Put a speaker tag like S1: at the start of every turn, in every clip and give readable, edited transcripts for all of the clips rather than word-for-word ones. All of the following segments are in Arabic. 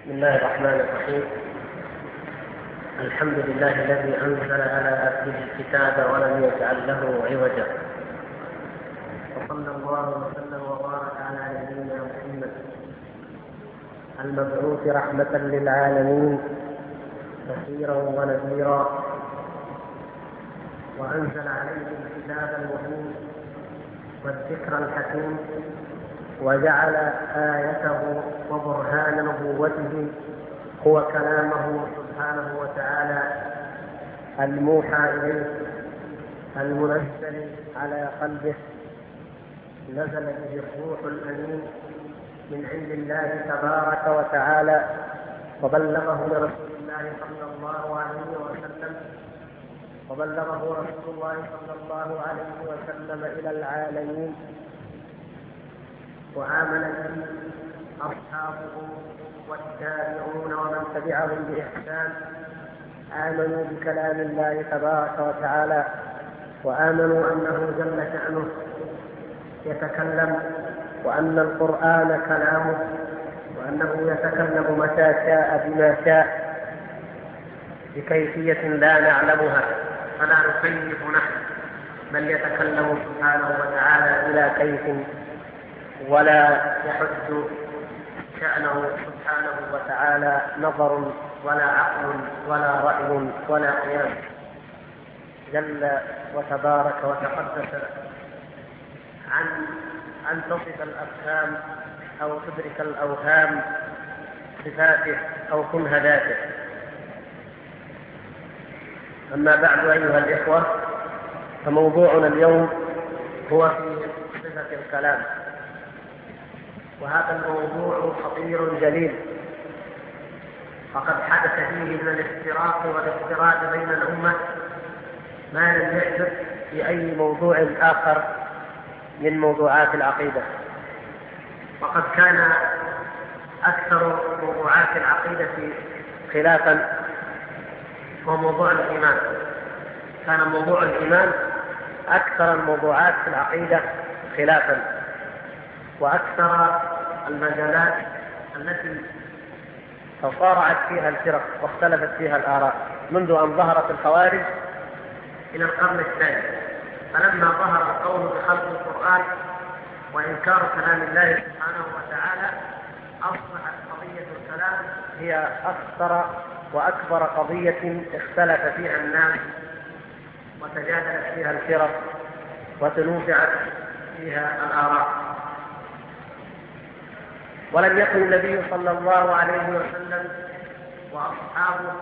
S1: بسم الله الرحمن الرحيم. الحمد لله الذي أنزل على عبده الكتاب ولم يجعل له عوجا، وصلى الله وسلم وبارك على نبينا محمد المبعوث رحمة للعالمين بشيرا ونذيرا، وأنزل عليه الكتاب المبين والذكر الحكيم، وجعل آيته وبرهان نبوته هو كلامه سبحانه وتعالى الموحى إليه المنزل على قلبه، نزل به الروح الأمين من عند الله تبارك وتعالى، وبلغه لرسول الله صلى الله عليه وسلم إلى العالمين، وآمن به أصحابه والتابعون ومن تبعهم بإحسان. آمنوا بكلام الله تبارك وتعالى، وآمنوا أنه جل شأنه يتكلم، وأن القرآن كلامه، وأنه يتكلم متى شاء بما شاء بكيفية لا نعلمها، فلا نكيف نحن، بل يتكلم سبحانه وتعالى بلا كيف، ولا يحد شأنه سبحانه وتعالى نظر ولا عقل ولا رأي ولا قياس، جل وتبارك وتقدس عن أن تصف الأفهام أو تدرك الأوهام صفاته أو كنه ذاته. أما بعد أيها الإخوة، فموضوعنا اليوم هو في صفة الكلام، وهذا الموضوع خطير جليل، فقد حدث فيه من الافتراق والافتراق بين الأمة ما لم يحدث في أي موضوع آخر من موضوعات العقيدة. وقد كان أكثر موضوعات العقيدة خلافا هو موضوع الإيمان. كان موضوع الإيمان أكثر الموضوعات في العقيدة خلافا، وأكثر المجالات التي تصارعت فيها الفرق واختلفت فيها الآراء منذ أن ظهرت الخوارج إلى القرن الثاني. فلما ظهر القول بخلق القرآن وإنكار كلام الله سبحانه وتعالى، أصبحت قضية الكلام هي أخطر وأكبر قضية اختلف فيها الناس وتجادلت فيها الفرق وتنوزعت فيها الآراء. ولم يكن النبي صلى الله عليه وسلم وأصحابه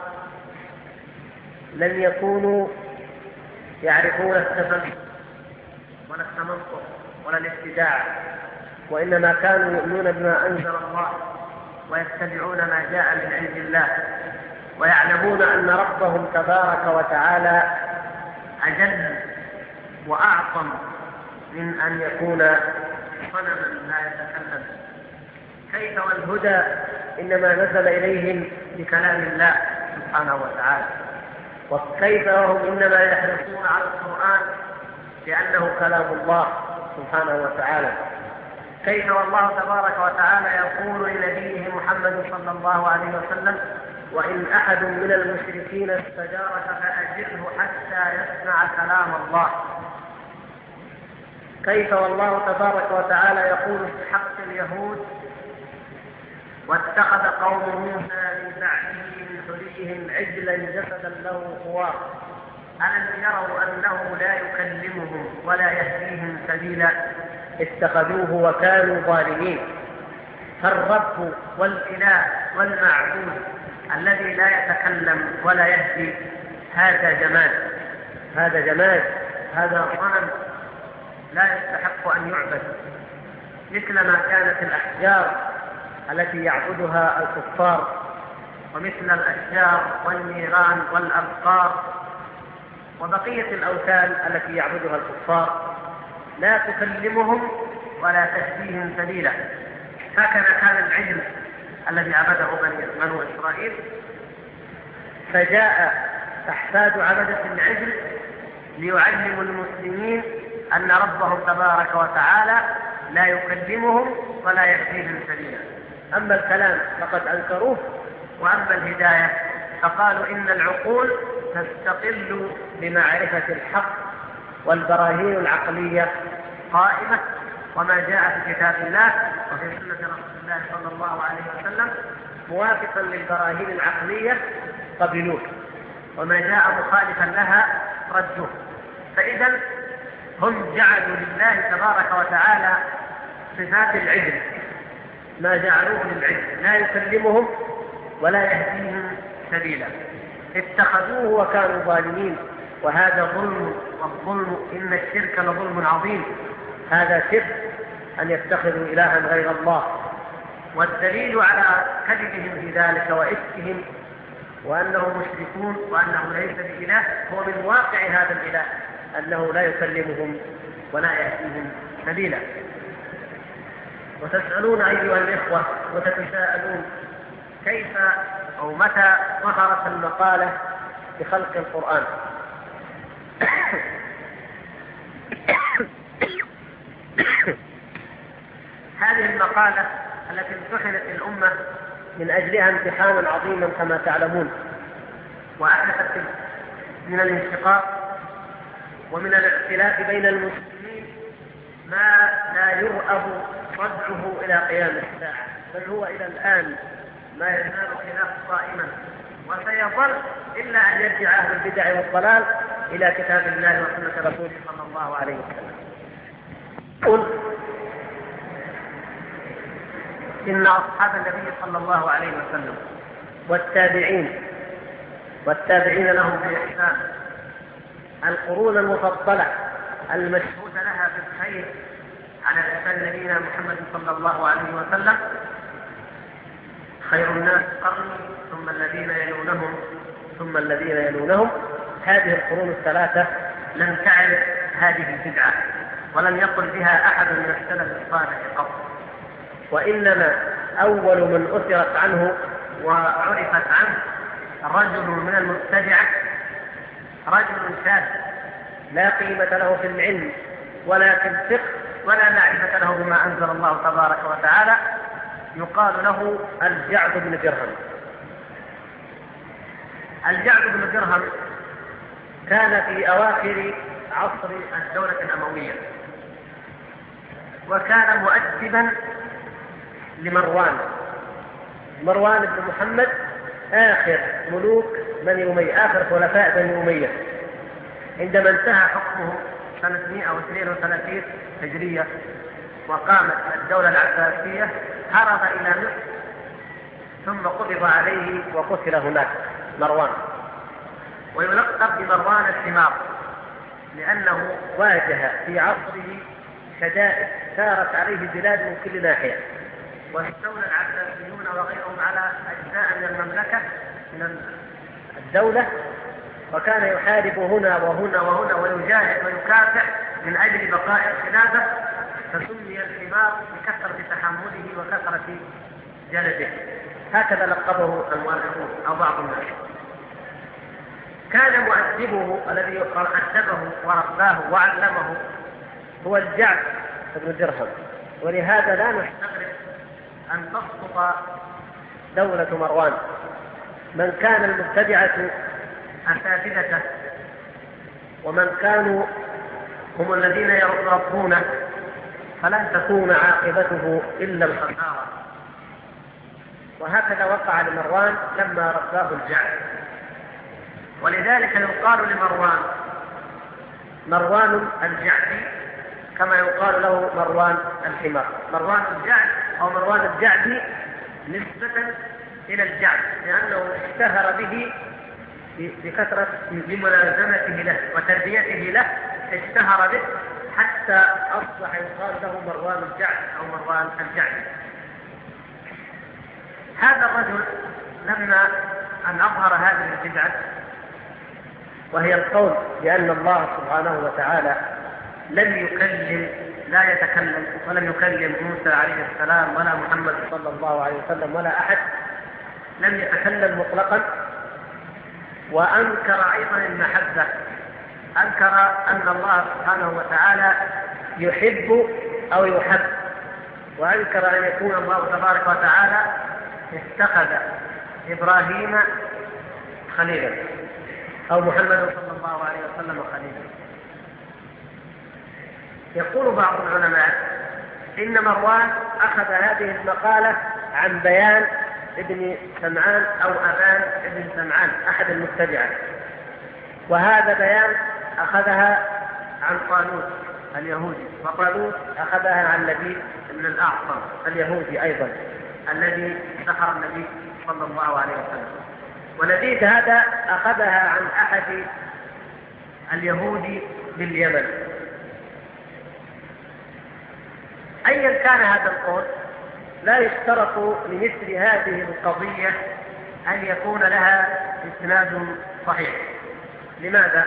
S1: لم يكونوا يعرفون التفلسف ولا التمنطق ولا الابتداع، وإنما كانوا يؤمنون بما أنزل الله ويتبعون ما جاء من عند الله، ويعلمون أن ربهم تبارك وتعالى أجل وأعظم من أن يكون صنما لا يتكلم. كيف والهدى إنما نزل إليهم بكلام الله سبحانه وتعالى، وكيف وهم إنما يحرصون على القرآن لأنه كلام الله سبحانه وتعالى. كيف والله تبارك وتعالى يقول لنبيه محمد صلى الله عليه وسلم: وإن أحد من المشركين استجارك فأجره حتى يسمع كلام الله. كيف والله تبارك وتعالى يقول في حق اليهود: واتخذ قوم موسى من بعده من حليهم عجلا جسدا له خوار ألم يروا أنه لا يكلمهم ولا يهديهم سبيلا اتخذوه وكانوا ظالمين. فالرب والإله والمعبود الذي لا يتكلم ولا يهدي هذا جماد، هذا صنم لا يستحق أن يعبد، مثلما كانت الأحجار التي يعبدها الكفار، ومثل الأشجار والنيران والأبقار وبقية الأوثان التي يعبدها الكفار، لا تكلمهم ولا تهديهم سبيلا. هكذا كان العجل الذي عبده بنو إسرائيل. فجاء أحفاد عبدة العجل ليعلموا المسلمين أن ربهم تبارك وتعالى لا يكلمهم ولا يهديهم سبيلا. أما الكلام فقد أنكروه، وأما الهداية فقالوا إن العقول تستقل بمعرفة الحق، والبراهين العقلية قائمة، وما جاء في كتاب الله وفي سنة رسول الله صلى الله عليه وسلم موافقا للبراهين العقلية قبلوه، وما جاء مخالفا لها ردوه. فإذا هم جعلوا لله تبارك وتعالى صفات العلم، ما جعلوه للعلم، لا يكلمهم ولا يهديهم سبيلا، اتخذوه وكانوا ظالمين، وهذا ظلم، والظلم إن الشرك لظلم عظيم. هذا شرك أن يتخذوا إلها غير الله، والدليل على كذبهم في ذلك وإفكهم وأنهم مشركون وأنه ليس بإله هو من واقع هذا الإله، أنه لا يكلمهم ولا يهديهم سبيلا. وتسألون أيها الإخوة وتتساءلون كيف أو متى ظهرت المقالة بخلق القرآن؟ هذه المقالة التي امتحنت الأمة من أجلها امتحانا عظيما كما تعلمون، وأحدثت من الانشقاق ومن الاختلاف بين المسلمين ما لا يرأب صدعه إلى قيام الساعة، بل هو إلى الآن ما يزال خلاف قائما، وسيظل إلا أن يرجع أهل البدع والضلال إلى كتاب الله وسنة رسوله صلى الله عليه وسلم. قل إن أصحاب النبي صلى الله عليه وسلم والتابعين لهم بإحسان، القرون المفضلة المشهود لها بالخير على لسان نبينا محمد صلى الله عليه وسلم، خير الناس قرني ثم الذين يلونهم ثم الذين يلونهم. هذه القرون الثلاثة لم تعرف هذه البدعة، ولم يقل بها أحد من السلف الصالح قط، وإنما أول من أثرت عنه وعرفت عنه رجل من المبتدعة، رجل شاذ لا قيمة له في العلم ولا في الفقه ولا معرفة له بما أنزل الله تبارك وتعالى، يقال له الجعد بن درهم. الجعد بن درهم كان في أواخر عصر الدولة الأموية، وكان مؤدبا لمروان بن محمد، آخر ملوك بني أمية، آخر خلفاء بني أمية، عندما انتهى حكمه سنة 132 هجرية وقامت الدولة العباسية، هرب إلى مصر ثم قبض عليه وقتل هناك مروان، ويلقب بمروان الحمار، لأنه واجه في عصره شدائد سارت عليه البلاد من كل ناحية، واستولى العباسيون وغيرهم على أجزاء من المملكة من الدولة، وكان يحارب هنا وهنا وهنا ويجاهد ويكافح من أجل بقاء الخلافة، فسمي الحمار بكثرة تحمله وكثرة جلده، هكذا لقبه المؤرخون أو بعض الناس. كان مؤدبه الذي أدبه ورباه وعلمه هو الجعد بن درهم، ولهذا لا نستغرب أن تسقط دولة مروان. من كان المبتدعة أساتذته، ومن كانوا هم الذين يربونه، فلن تكون عاقبته إلا الخسارة. وهكذا وقع لمروان لما رباه الجعد، ولذلك يقال مروان الجعدي كما يقال له مروان الحمار. مروان الجعد أو مروان الجعدي نسبة إلى الجعد، لأنه اشتهر به بكثرة بملازمته له وتربيته له، اشتهر به حتى أصبح يقال له مروان الجعد أو مروان الجعدي. هذا الرجل لما أن أظهر هذه البدعة، وهي القول بأن الله سبحانه وتعالى لا يتكلم ولم يكلم موسى عليه السلام ولا محمد صلى الله عليه وسلم ولا أحد، لم يتكلم مطلقا، وأنكر أيضا المحبة، أنكر أن الله سبحانه وتعالى يحب أو يحب، وأنكر أن يكون الله تبارك وتعالى اتخذ إبراهيم خليلا أو محمد صلى الله عليه وسلم خليلا. يقول بعض العلماء إن مروان أخذ هذه المقالة عن بيان ابن سمعان أو أبان ابن سمعان أحد المتبعة، وهذا بيان أخذها عن طالوت اليهودي، وطالوت أخذها عن لبيد بن الأعصم اليهودي أيضا الذي سحر النبي صلى الله عليه وسلم. ولبيد هذا أخذها عن أحد اليهود باليمن. أيا كان هذا القول لا يشترط لمثل هذه القضية أن يكون لها إسناد صحيح. لماذا؟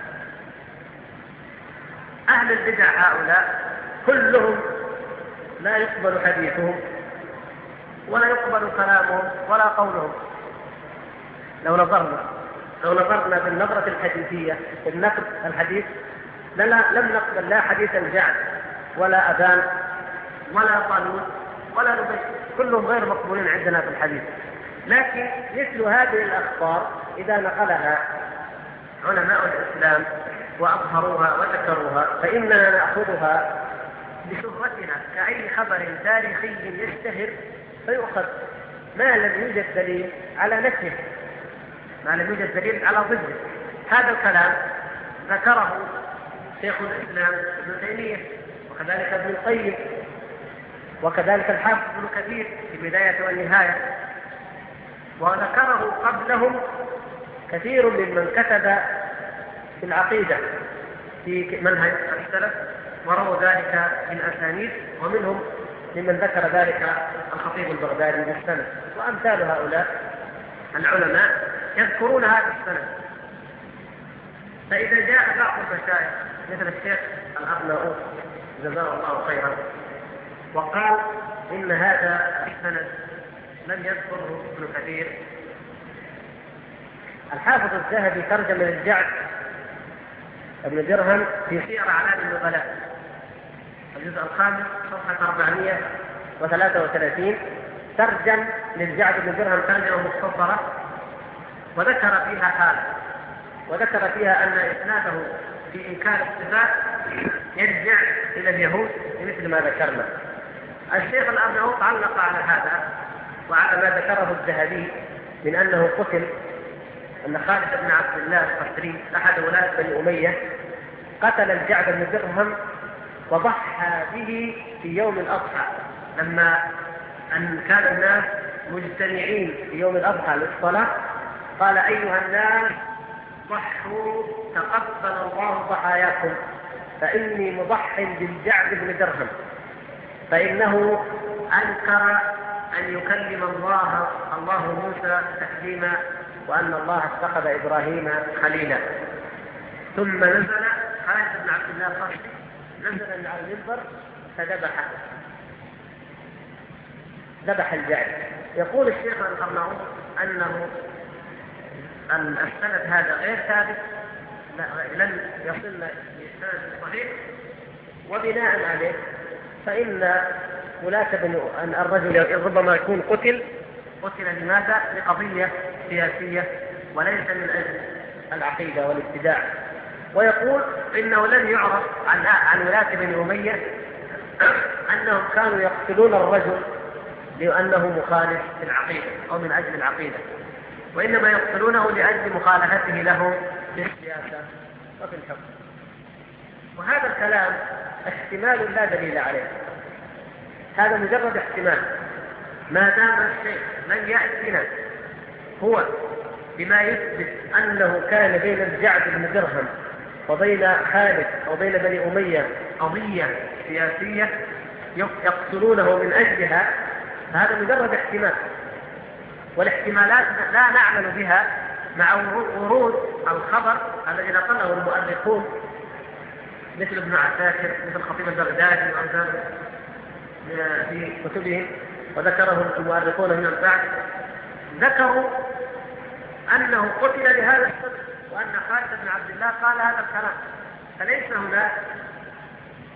S1: أهل البدع هؤلاء كلهم لا يقبل حديثهم ولا يقبل كلامهم ولا قولهم. لو نظرنا بالنظرة الحديثية في النقد الحديث لم نقبل لا حديث الجعد ولا أبان ولا طالوت ولا نبي، كلهم غير مقبولين عندنا في الحديث. لكن مثل هذه الأخبار إذا نقلها علماء الإسلام وأظهروها وذكروها فإننا نأخذها بشهرتها كأي خبر تاريخي يشتهر فيؤخذ ما لم يوجد دليل على نفسه، ما لم يوجد دليل على ضده. هذا الكلام ذكره شيخ الإسلام ابن تيمية وكذلك ابن القيم وكذلك الحافظ ابن كثير في البداية والنهاية، وذكره قبلهم كثير ممن كتب في العقيدة في منهج السلف ورووا ذلك بالأسانيد، ومنهم ممن ذكر ذلك الخطيب البغدادي بالسند، وأمثال هؤلاء العلماء يذكرون هذا السند. فإذا جاء بعض المشايخ مثل الشيخ الأرناؤوط جزاه الله خيرا وقال إن هذا السند لم يذكره ابن كثير، الحافظ الذهبي ترجم للجعد ابن درهم في سير أعلام النبلاء الجزء الخامس صفحة 433 ترجم للجعد بن درهم ترجمة مختصرة وذكر فيها حاله، وذكر فيها أن إسناده في إنكار الصفات يرجع إلى اليهود مثل ما ذكرنا. الشيخ الأرناؤوط علق على هذا وعلى ما ذكره الذهبي من أنه قتل، أن خالد بن عبد الله القسري أحد ولاة بني أمية قتل الجعد بن درهم وضحى به في يوم الأضحى، لما أن كان الناس مجتمعين في يوم الأضحى للصلاة قال أيها الناس ضحوا تقبل الله ضحاياكم فإني مضح بالجعد بن درهم، فإنه أنكر أن يكلم الله موسى تكليما وأن الله اتخذ إبراهيم خليلا. ثم نزل خالد بن عبد الله القسري نزل من على المنبر فذبح الجعد. يقول الشيخ الأرناؤوط أنه السند هذا غير ثابت، لن يصلنا للسند الصحيح، وبناء عليه فإن ولاة أن الرجل ربما يكون قتل لماذا؟ لقضية سياسية وليس من أجل العقيدة والابتداع. ويقول إنه لم يعرف عن ولاة بني أمية أنهم كانوا يقتلون الرجل لأنه مخالف في العقيدة أو من أجل العقيدة، وإنما يقتلونه لأجل مخالفته لهم في السياسة وفي الحكم. وهذا الكلام احتمال لا دليل عليه، هذا مجرد احتمال، ما دام الشيء لم يأتنا هو بما يثبت أنه كان بين الجعد بن درهم وبين خالد أو بين بني أمية قضية سياسية يقتلونه من أجلها، فهذا مجرد احتمال، والاحتمالات لا نعمل بها مع ورود الخبر الذي نقله المؤرخون مثل ابن عساكر مثل الخطيب البغدادي وأمثاله في كتبهم، وذكره المؤرخون من بعد، ذكروا أنه قتل لهذا السبب وأن خالد بن عبد الله قال هذا الكلام. فليس هناك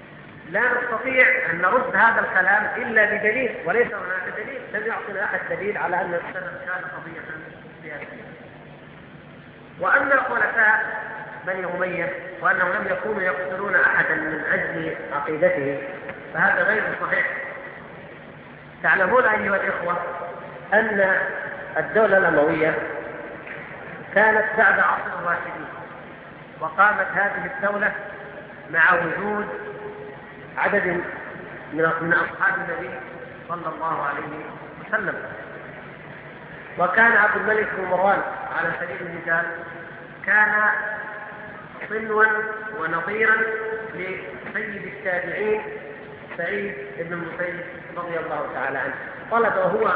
S1: لا نستطيع أن نرد هذا الكلام إلا بدليل، وليس هناك دليل، لم يعطنا أحد دليل على أن السبب كان قضية سياسية. وأما خلفاء بني أمية وأنهم لم يكونوا يقتلون أحدا من أجل عقيدته فهذا غير صحيح. تعلمون أيها الإخوة أن الدولة الأموية كانت بعد عصر الراشدين، وقامت هذه الدولة مع وجود عدد من أصحاب النبي صلى الله عليه وسلم. وكان عبد الملك بن مروان على سبيل المثال كان صنوا ونظيرا لسيد التابعين سعيد بن المسيب رضي الله تعالى عنه. طلب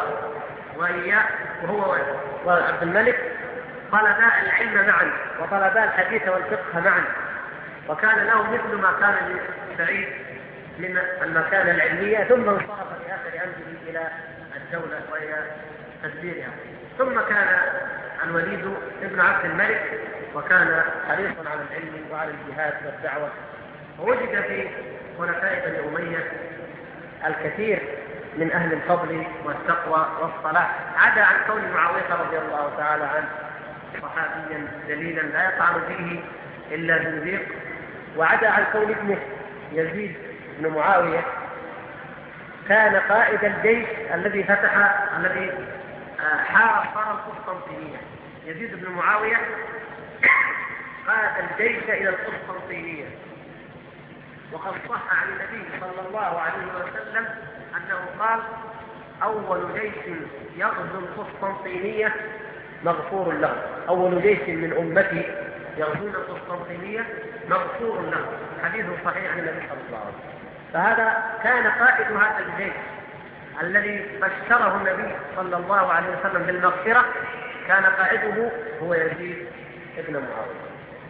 S1: وهو وعبد الملك طلبا العلم معا وطلبا الحديث والفقه معا، وكان له مثل ما كان لسعيد من المكانة العلمية، ثم انصرف في آخر أمره إلى الدولة وإلى تدبيرها. ثم كان الوليد ابن عبد الملك وكان حريصا على العلم وعلى الجهاد والدعوة. ووجد في خلفاء بني أمية الكثير من أهل الفضل والتقوى والصلاح، عدا عن كون معاوية رضي الله تعالى عنه صحابيا دليلا لا يطعن فيه إلا زنديق، وعدا عن كون ابنه يزيد بن معاوية كان قائد الجيش الذي حاصر القسطنطينية. يزيد بن معاوية قاد الجيش إلى القسطنطينية، وقد صح عن النبي صلى الله عليه وسلم أنه قال: أول جيش يغزو القسطنطينية مغفور له، أول جيش من أمتي يغزون القسطنطينية مغفور له. حديث صحيح عن النبي صلى الله عليه وسلم. فهذا كان قائد هذا الجيش الذي بشره النبي صلى الله عليه وسلم بالمغفرة، كان قائده هو يزيد بن معاوية.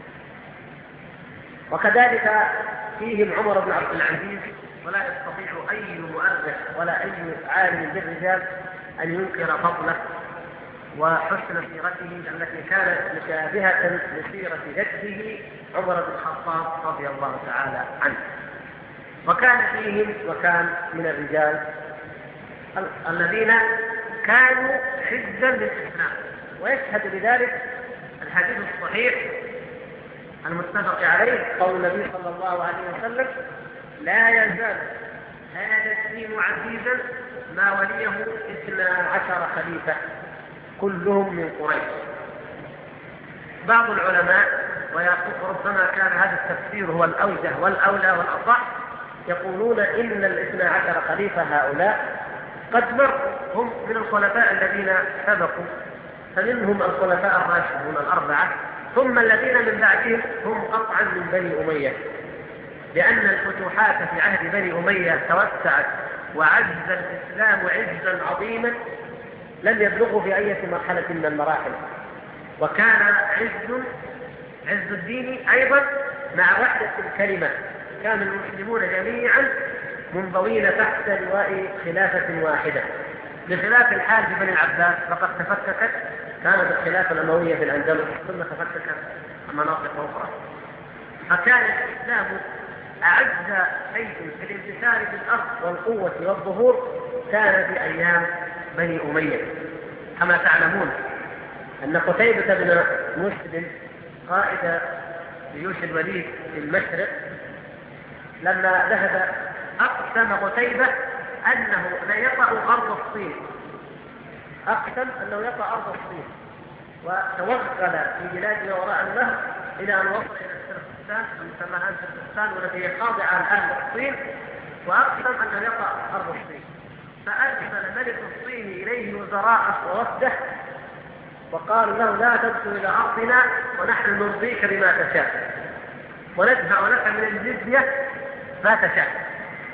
S1: وكذلك فيهم عمر بن عبد العزيز، ولا يستطيع أي مؤرخ ولا أي عالم بالرجال أن ينكر فضله وحسن سيرته التي كانت مشابهة لسيرة جده عمر بن الخطاب رضي الله تعالى عنه. وكان فيهم من الرجال الذين كانوا حزا للإسلام، ويشهد بذلك الحديث الصحيح المتفق عليه قول النبي صلى الله عليه وسلم: لا يزال هذا الدين عزيزا ما وليه 12 خليفة كلهم من قريش. بعض العلماء، وربما كان هذا التفسير هو الأوجه والأولى والأصح، يقولون إن 12 خليفة هؤلاء قد مروا هم من الخلفاء الذين سبقوا، فمنهم الخلفاء الراشدون الأربعة، ثم الذين من بعدهم هم قطعا من بني أمية، لأن الفتوحات في عهد بني أمية توسعت وعز الإسلام عزا عظيما لم يبلغه في أي مرحلة من المراحل. وكان عز الدين أيضا مع وحدة الكلمة، كان المسلمون جميعا منضوين تحت لواء خلافة واحدة، بخلاف الحال في بني العباس فقد تفككت، كانت الخلافة الأموية في الأندلس ثم تفككت مناطق أخرى. فكان الإسلام أعز شيء في الانتشار في الأرض والقوة والظهور كان في أيام بني أمية. كما تعلمون أن قتيبة بن مسلم قائد جيوش الوليد في المشرق لما ذهب أقسم قتيبة أنه لا يطأ أرض الصين، أقسم أنه يطأ أرض الصين، وتوغل في بلاد وراء النهر إلى أن وصل إلى التركستان المسمى الآن تركستان والتي خاضعة الآن للصين، وأقسم أنه يطأ أرض الصين. فأرسل ملك الصين إليه وزراءه ووفده وقالوا له: لا تدخل إلى أرضنا ونحن نرضيك بما تشاء وندفع لك من الجزية ما تشاء.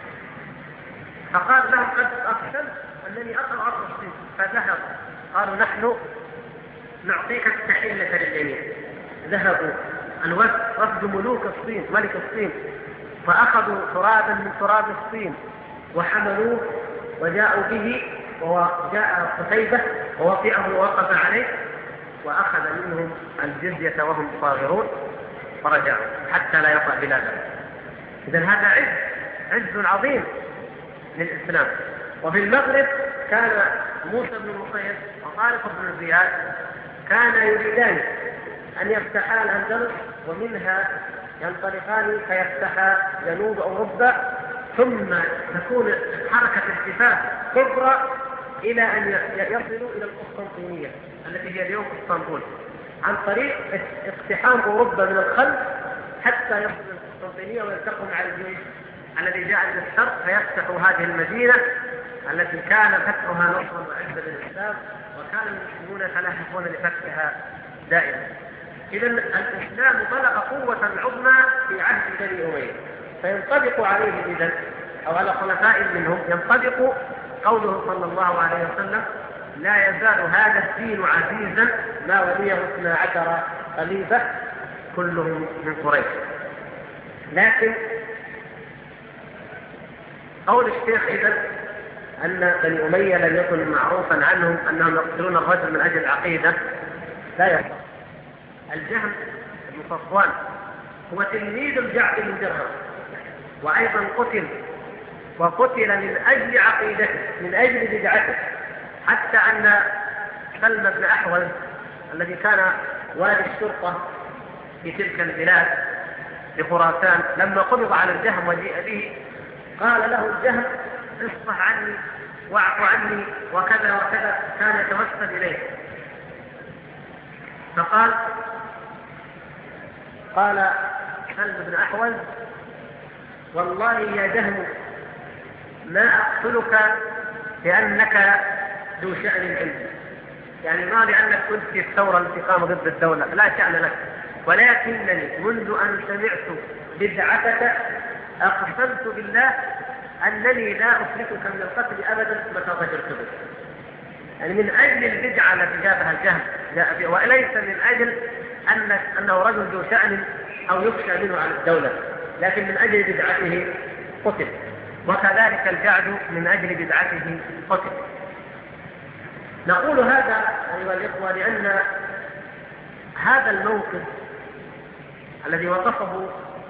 S1: فقال لهم: قد أقسم أنني أطأ أرض الصين. فذهبوا قالوا: نحن نعطيك التحية للجميع. ذهبوا وفد ملوك الصين، ملك الصين، فأخذوا ترابا من تراب الصين وحملوه وجاءوا به، وجاء قتيبة ووطئه ووقف عليه وأخذ منهم الجزية وهم صاغرون فرجعوا حتى لا يطأ بلادهم. إذن هذا عز عز عظيم للإسلام. وفي المغرب كان موسى بن نصير وطارق بن زياد كان يريدان أن يفتحا الأندلس ومنها ينطلقان فيفتحا جنوب أوروبا، ثم تكون حركة التفاف كبرى إلى أن يصلوا إلى القسطنطينية التي هي اليوم اسطنبول، عن طريق اقتحام أوروبا من الخلف حتى يصلوا إلى القسطنطينية ويلتقوا مع الجيش الذي جاء من الشرق فيفتحوا هذه المدينة التي كان فتحها نصرا وعزا للإسلام، وكان المسلمون يتلاحقون لفتحها دائما. إذا الإسلام طلق قوة عظمى في عهد بني أمية، فينطبق عليه إذن أو على خلفاء منهم ينطبق قوله صلى الله عليه وسلم: لا يزال هذا الدين عزيزا ما وليه 12 خليفة كلهم من قريش. لكن قول الشيخ إذن أن بني أمية لم يكن معروفا عنهم أنهم يقتلون الرجل من أجل العقيدة لا يصح. الجهم بن صفوان هو تلميذ الجعد بن درهم، وأيضا وقتل من أجل عقيدته، من أجل بدعته، حتى أن سلم بن أحول الذي كان والي الشرطة في تلك البلاد لخراسان لما قبض على الجهم وجيء به قال له الجهم: اصفح عني واعف عني وكذا وكذا، كان يتوسل إليه. فقال سلم بن أحول: والله يا جهم ما أقتلك لأنك ذو شأن عندي، يعني ما لأنك كنت في الثورة التي قام ضد الدولة، لا شأن لك، ولكنني منذ أن سمعت بدعتك أقسمت بالله أنني لا أفلتك من القتل أبدا متى ضجرت به. يعني من أجل البدعة التي جابها الجهم وليس من أجل أنه رجل ذو شأن أو يخشى منه على الدولة، لكن من أجل بدعته قتل. وكذلك الجعد من أجل بدعته قتل. نقول هذا أيها الإخوة لأن هذا الموقف الذي وصفه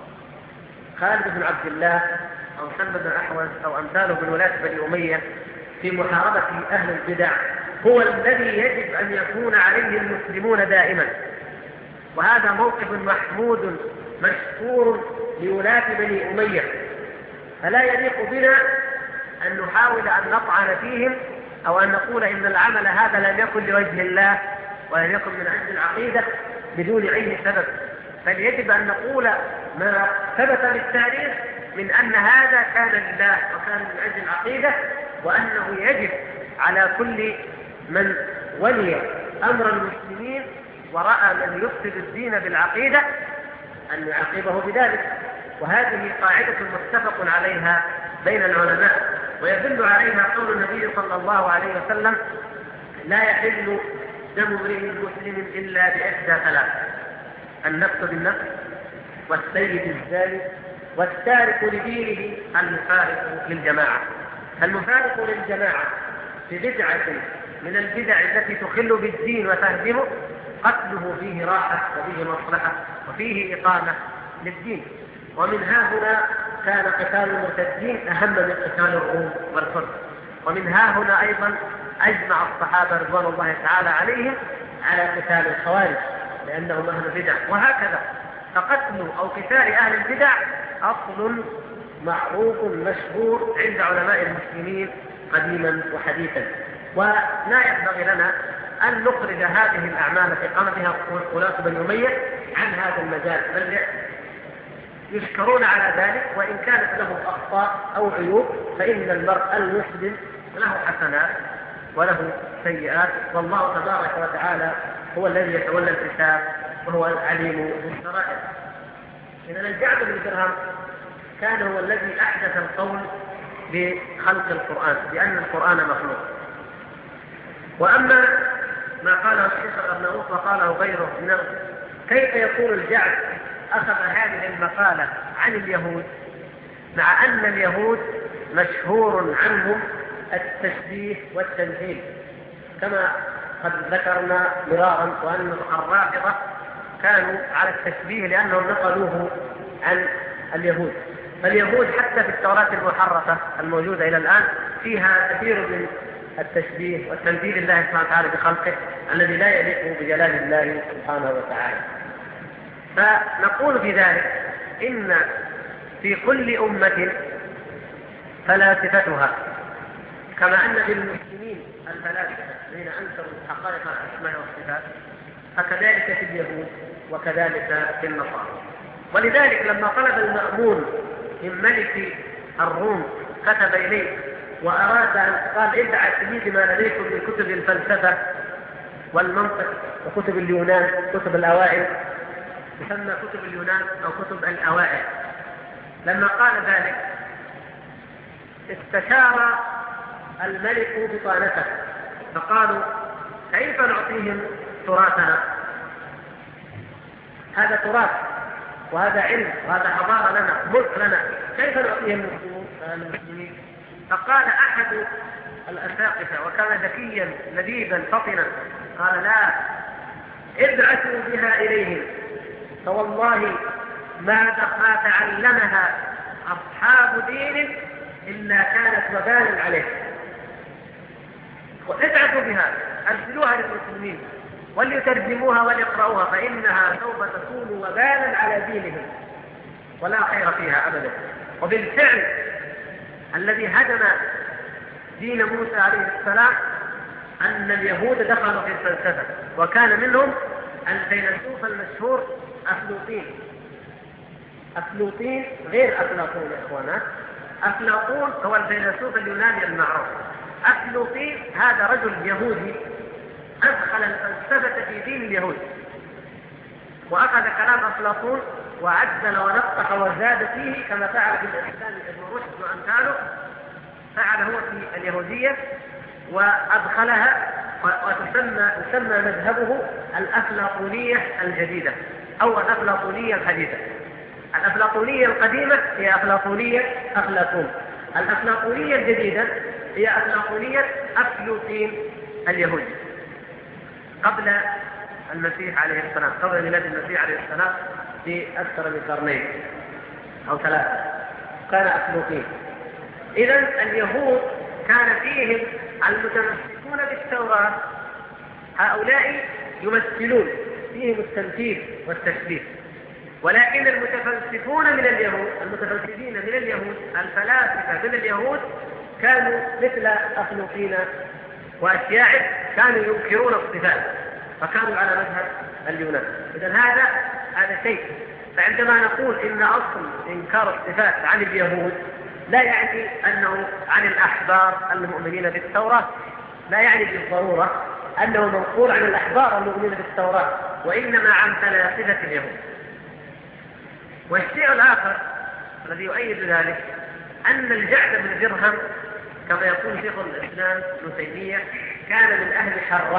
S1: خالد بن عبد الله أو سلم بن أحول أو أمثاله من ولاة بني أمية في محاربة أهل البدع هو الذي يجب أن يكون عليه المسلمون دائما، وهذا موقف محمود مشكور لولاة بني أمية. فلا يليق بنا أن نحاول أن نطعن فيهم أو أن نقول إن العمل هذا لم يكن لوجه الله ولم يكن من عند العقيدة بدون أي سبب، بل يجب أن نقول ما ثبت بالتاريخ من أن هذا كان لله وكان من أجل العقيدة، وأنه يجب على كل من ولي أمر المسلمين ورأى من يفسد الدين بالعقيدة أن يعاقبه بذلك. وهذه قاعدة متفق عليها بين العلماء، ويدل عليها قول النبي صلى الله عليه وسلم: لا يحل دم امرئ مسلم إلا بإحدى ثلاث: النفس بالنفس، والسيد الزاني، والتارك لدينه المفارق للجماعة. المفارق للجماعة في بدعة من البدع التي تخل بالدين وتهدمه قتله فيه راحة وفيه مصلحة وفيه إقامة للدين. ومن هنا كان قتال المرتدين أهم من قتال الروم والفرس. ومن هنا أيضا أجمع الصحابة رضوان الله تعالى عليهم على قتال الخوارج لأنهم أهل بدع. وهكذا فقتل أو قتال أهل البدع أصل معروف مشهور عند علماء المسلمين قديما وحديثا، ولا ينبغي لنا أن نخرج هذه الأعمال التي قام بها ولاة بني أمية عن هذا المجال، بل يشكرون على ذلك، وإن كانت له أخطاء أو عيوب فإن المرء المسلم له حسنات وله سيئات، والله تبارك وتعالى هو الذي يتولى الحساب وهو العليم بالسرائر. إذن الجعد بن درهم كان هو الذي أحدث القول بخلق القرآن، بأن القرآن مخلوق. وأما ما قاله الشيخ الأرناؤوط وقاله غيره إنه كيف يكون الجعد أخذ هذه المقالة عن اليهود، مع أن اليهود مشهور عنهم التشبيه والتمثيل كما قد ذكرنا مرارا، وأن الرافضة كانوا على التشبيه لأنهم نقلوه عن اليهود. فاليهود حتى في التوراة المحرفة الموجودة إلى الآن فيها كثير من التشبيه والتمثيل الله سبحانه وتعالى بخلقه الذي لا يليق بجلال الله سبحانه وتعالى. فنقول في ذلك إن في كل أمة فلاسفتها، كما أن للمسلمين الفلاسفة الذين أنكروا حقائق الأسماء والصفات، فكذلك في اليهود وكذلك في النصارى. ولذلك لما طلب المأمون من ملك الروم كتب إليه وأراد أن قال ابعث لي بما لديكم من كتب الفلسفة والمنطق وكتب اليونان، كتب الأوائل، تسمى كتب اليونان أو كتب الأوائل. لما قال ذلك استشار الملك بطانته فقالوا كيف نعطيهم تراثنا؟ هذا تراث وهذا علم وهذا حضارة لنا، ملك لنا، كيف نعطيهم المسلمين؟ فقال أحد الأساقفة وكان ذكيا لبيبا فطنا قال لا، ابعثوا بها إليهم فوالله ما تعلمها أصحاب دين إلا كانت وبالا عليه. وابعثوا بها، أرسلوها للمسلمين وليترجموها وليقرأوها، فإنها سوف تكون وبالا على دينهم ولا خير فيها أبدا. وبالفعل الذي هدم دين موسى عليه السلام أن اليهود دخلوا في الفلسفة، وكان منهم الفيلسوف المشهور أفلاطون غير أفلاطون يا إخوانات. أفلاطون هو الفيلسوف اليوناني المعروف. أفلاطون هذا رجل يهودي أدخل الفلسفة في دين اليهود، وأخذ كلام أفلاطون وعدل ونطق وزاد فيه كما فعل في الإسلام ابن رشد وأمثاله، فعل هو في اليهودية وأدخلها، ويسمى مذهبه الأفلاطونية الجديدة أو الأفلاطونية الحديثة. الأفلاطونية القديمة هي أفلاطونية أفلاطون، الأفلاطونية الجديدة هي أفلاطونية أفلاطين اليهودي قبل المسيح عليه السلام، قبل ميلاد المسيح عليه السلام بأكثر من قرنين أو ثلاثة كان أفلاطين. إذن اليهود كان فيهم المتمسكون بالتوراة، هؤلاء يمثلون فيهم التمثيل والتشبيه، ولكن المتفلسفين من اليهود الفلاسفة من اليهود كانوا مثل أفلاطين وأشياعه، كانوا ينكرون الصفات فكانوا على مذهب اليونان. إذن هذا شيء. فعندما نقول إن أصل إنكار الصفات عن اليهود لا يعني أنه عن الأحبار المؤمنين بالتوراة، لا يعني بالضرورة أنه منقول عن الأحبار المؤمنين بالتوراة، وإنما عن فلاسفة اليهود. والشيء الآخر الذي يؤيد ذلك أن الجعد بن درهم كما يقول شيخ الإسلام ابن تيمية كان من أهل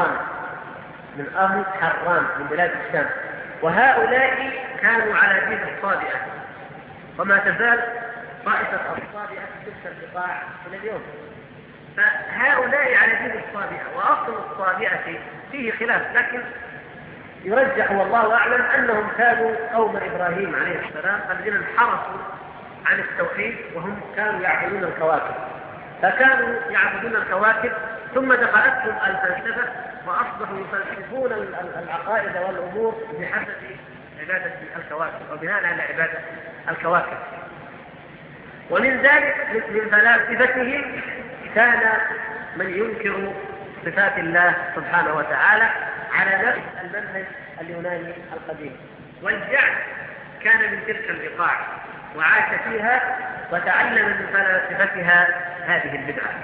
S1: حران من بلاد الشام، وهؤلاء كانوا على دين الصابئة، وما تزال طائفة الصابئة في تلك البقاع إلى اليوم. فهؤلاء على دين الصابئة، وأصل الصابئة فيه خلاف، لكن يرجح والله أعلم أنهم كانوا قوم إبراهيم عليه السلام الذين انحرفوا عن التوحيد، وهم كانوا يعبدون الكواكب، فكانوا يعبدون الكواكب ثم دخلتهم الفلسفة وأصبحوا يفلسفون العقائد والأمور بحسب عبادة الكواكب وبناء على عبادة الكواكب. ومن ذلك من فلاسفتهم كان من ينكر صفات الله سبحانه وتعالى على نفس المنهج اليوناني القديم. والجعد كان من تلك البقاع وعاش فيها وتعلم من فلاسفتها هذه البدعة.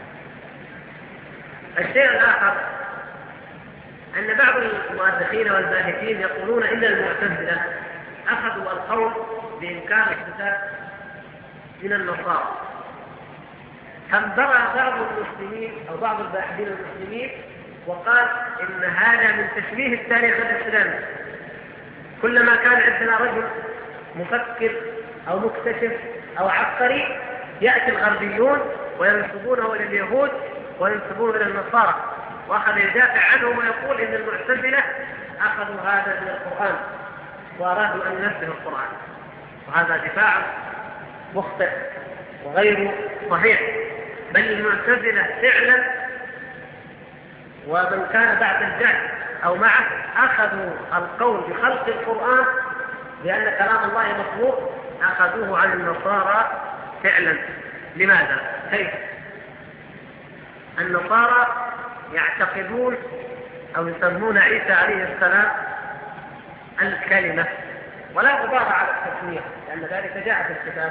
S1: الشيء الآخر أن بعض المؤرخين والباحثين يقولون إن المعتزلة أخذوا القول بإنكار الصفات من النصارى، فانبرى بعض المسلمين أو بعض الباحثين المسلمين وقال إن هذا من تشويه التاريخ الإسلامي. كلما كان عندنا رجل مفكر أو مكتشف أو عبقري يأتي الغربيون وينسبونه إلى اليهود وينسبونه إلى النصارى، وأخذ يدافع عنهم ويقول إن المعتزلة أخذوا هذا من القرآن وأرادوا أن ينزلوا القرآن، وهذا دفاع مخطئ وغير صحيح، بل المعتزلة فعلا ومن كان بعد الجهل أو معه أخذوا القول بخلق القرآن بأن كلام الله مخلوق، أخذوه عن النصارى فعلا. لماذا؟ كيف؟ النصارى يعتقدون أو يسمون عيسى عليه السلام الكلمة، ولا غبار على التسمية، لأن ذلك جاء في الكتاب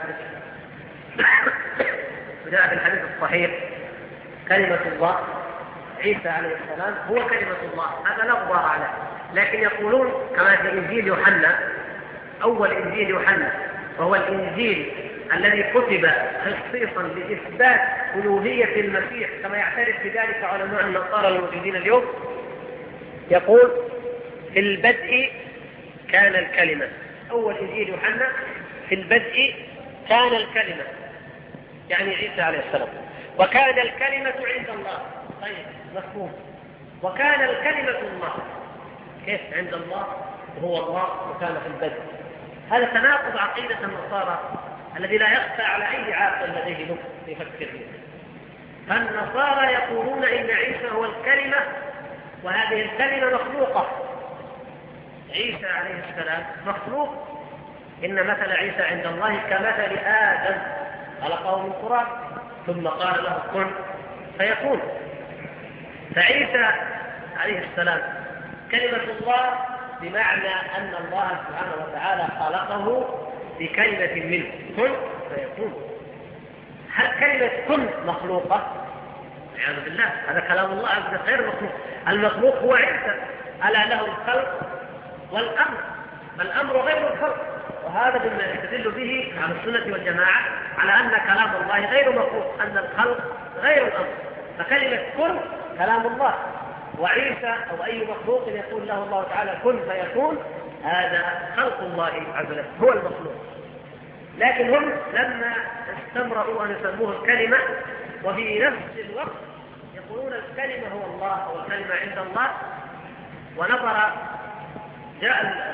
S1: وجاء في الحديث الصحيح: كلمة الله، عيسى عليه السلام هو كلمة الله، هذا لا غبار عليه. لكن يقولون كما في إنجيل يوحنا، أول إنجيل يوحنا، وهو الإنجيل الذي كتب خصيصا لإثبات ألوهية المسيح كما يعترف بذلك علماء النصارى الموجودين اليوم، يقول: في البدء كان الكلمة. أول إنجيل يوحنا: في البدء كان الكلمة، يعني عيسى عليه السلام، وكان الكلمة عند الله. طيب، مفهوم. وكان الكلمة الله، كيف عند الله وهو الله وكان في البدء؟ هذا تناقض عقيدة النصارى الذي لا يخفى على أي عاقل لديه نقص يفكر فيه. فالنصارى يقولون إن عيسى هو الكلمة، وهذه الكلمة مخلوقة. عيسى عليه السلام مخلوق. إن مثل عيسى عند الله كمثل آدم، خلقه من تراب ثم قال له كن فيكون. فعيسى عليه السلام كلمة الله، بمعنى أن الله سبحانه وتعالى خلقه بكلمة منه، كن فيكون. هل كلمة كن مخلوقة؟ والعياذ بالله، هذا كلام الله غير مخلوق. المخلوق هو عيسى، ألا له الخلق والأمر، فالأمر غير الخلق. وهذا مما يستدل به على السنة والجماعة على أن كلام الله غير مخلوق، أن الخلق غير الأمر. فكلمة كن كلام الله، وعيسى أو أي مخلوق يقول له الله تعالى كن فيكون، هذا خلق الله عز وجل، هو المخلوق. لكن هم لما استمروا أن يسموه الكلمة، وفي نفس الوقت يقولون الكلمة هو الله أو الكلمة عند الله، ونظر جاء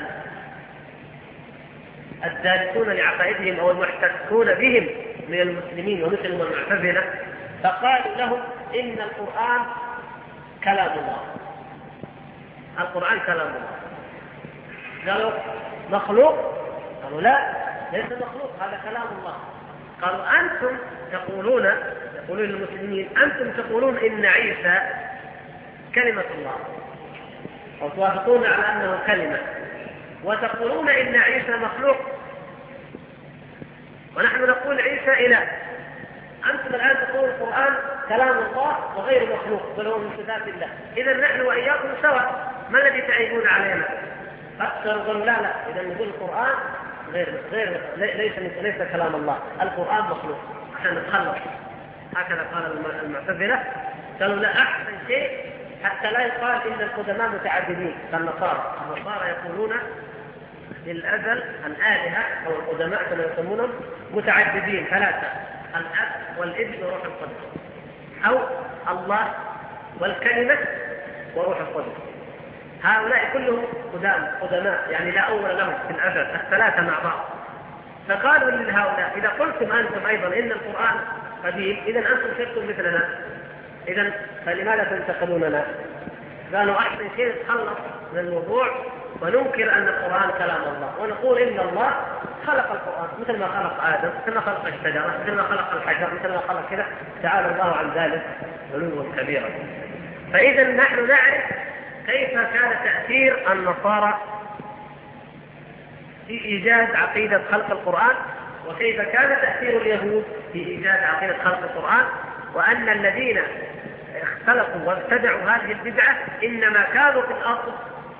S1: الدارسون لعقائدهم أو المحتكون بهم من المسلمين ومثل المعتزلة، فقالوا لهم إن القرآن كلام الله، القرآن كلام الله. قالوا مخلوق؟ قالوا لا، ليس مخلوق، هذا كلام الله. قالوا أنتم تقولون للمسلمين، أنتم تقولون إن عيسى كلمة الله، أو توافقون على أنه كلمة، وتقولون إن عيسى مخلوق، ونحن نقول عيسى إله. أنتم الآن تقولون القرآن كلام الله وغير مخلوق، بل هو من صفات الله. إذا نحن وإياكم سواء، ما الذي تعيبون علينا؟ أكثر قالوا لا، إذا نقول القرآن ليس كلام الله، القرآن مخلوق عشان نتخلص. هكذا قال المعتزلة. قالوا لا، أحسن شيء حتى لا يقال إن القدماء متعددين كالنصارى. النصارى يقولون للأزل الآلهة أو القدماء كما يسمونهم متعددين، ثلاثة: الأب والابن وروح القدس، أو الله والكلمة وروح القدس. هؤلاء كلهم قدماء، يعني لا أول لهم في الأزل، الثلاثة مع بعض. فقالوا لهؤلاء: إذا قلتم أنتم أيضا إن القرآن قديم، إذا أنتم صرتم مثلنا، إذا فلماذا تنتقدوننا؟ قالوا أحسن شيء نتخلص من الموضوع وننكر أن القرآن كلام الله، ونقول إن الله خلق القرآن مثل ما خلق آدم، مثل ما خلق الشجرة، مثل ما خلق الحجر، مثل ما خلق كذا، تعالى الله عن ذلك علوا كبيرا. فإذا نحن نعرف كيف كان تأثير النصارى في إيجاد عقيدة خلق القرآن، وكيف كان تأثير اليهود في إيجاد عقيدة خلق القرآن، وأن الذين اختلقوا وابتدعوا هذه البدعة إنما كانوا في الأصل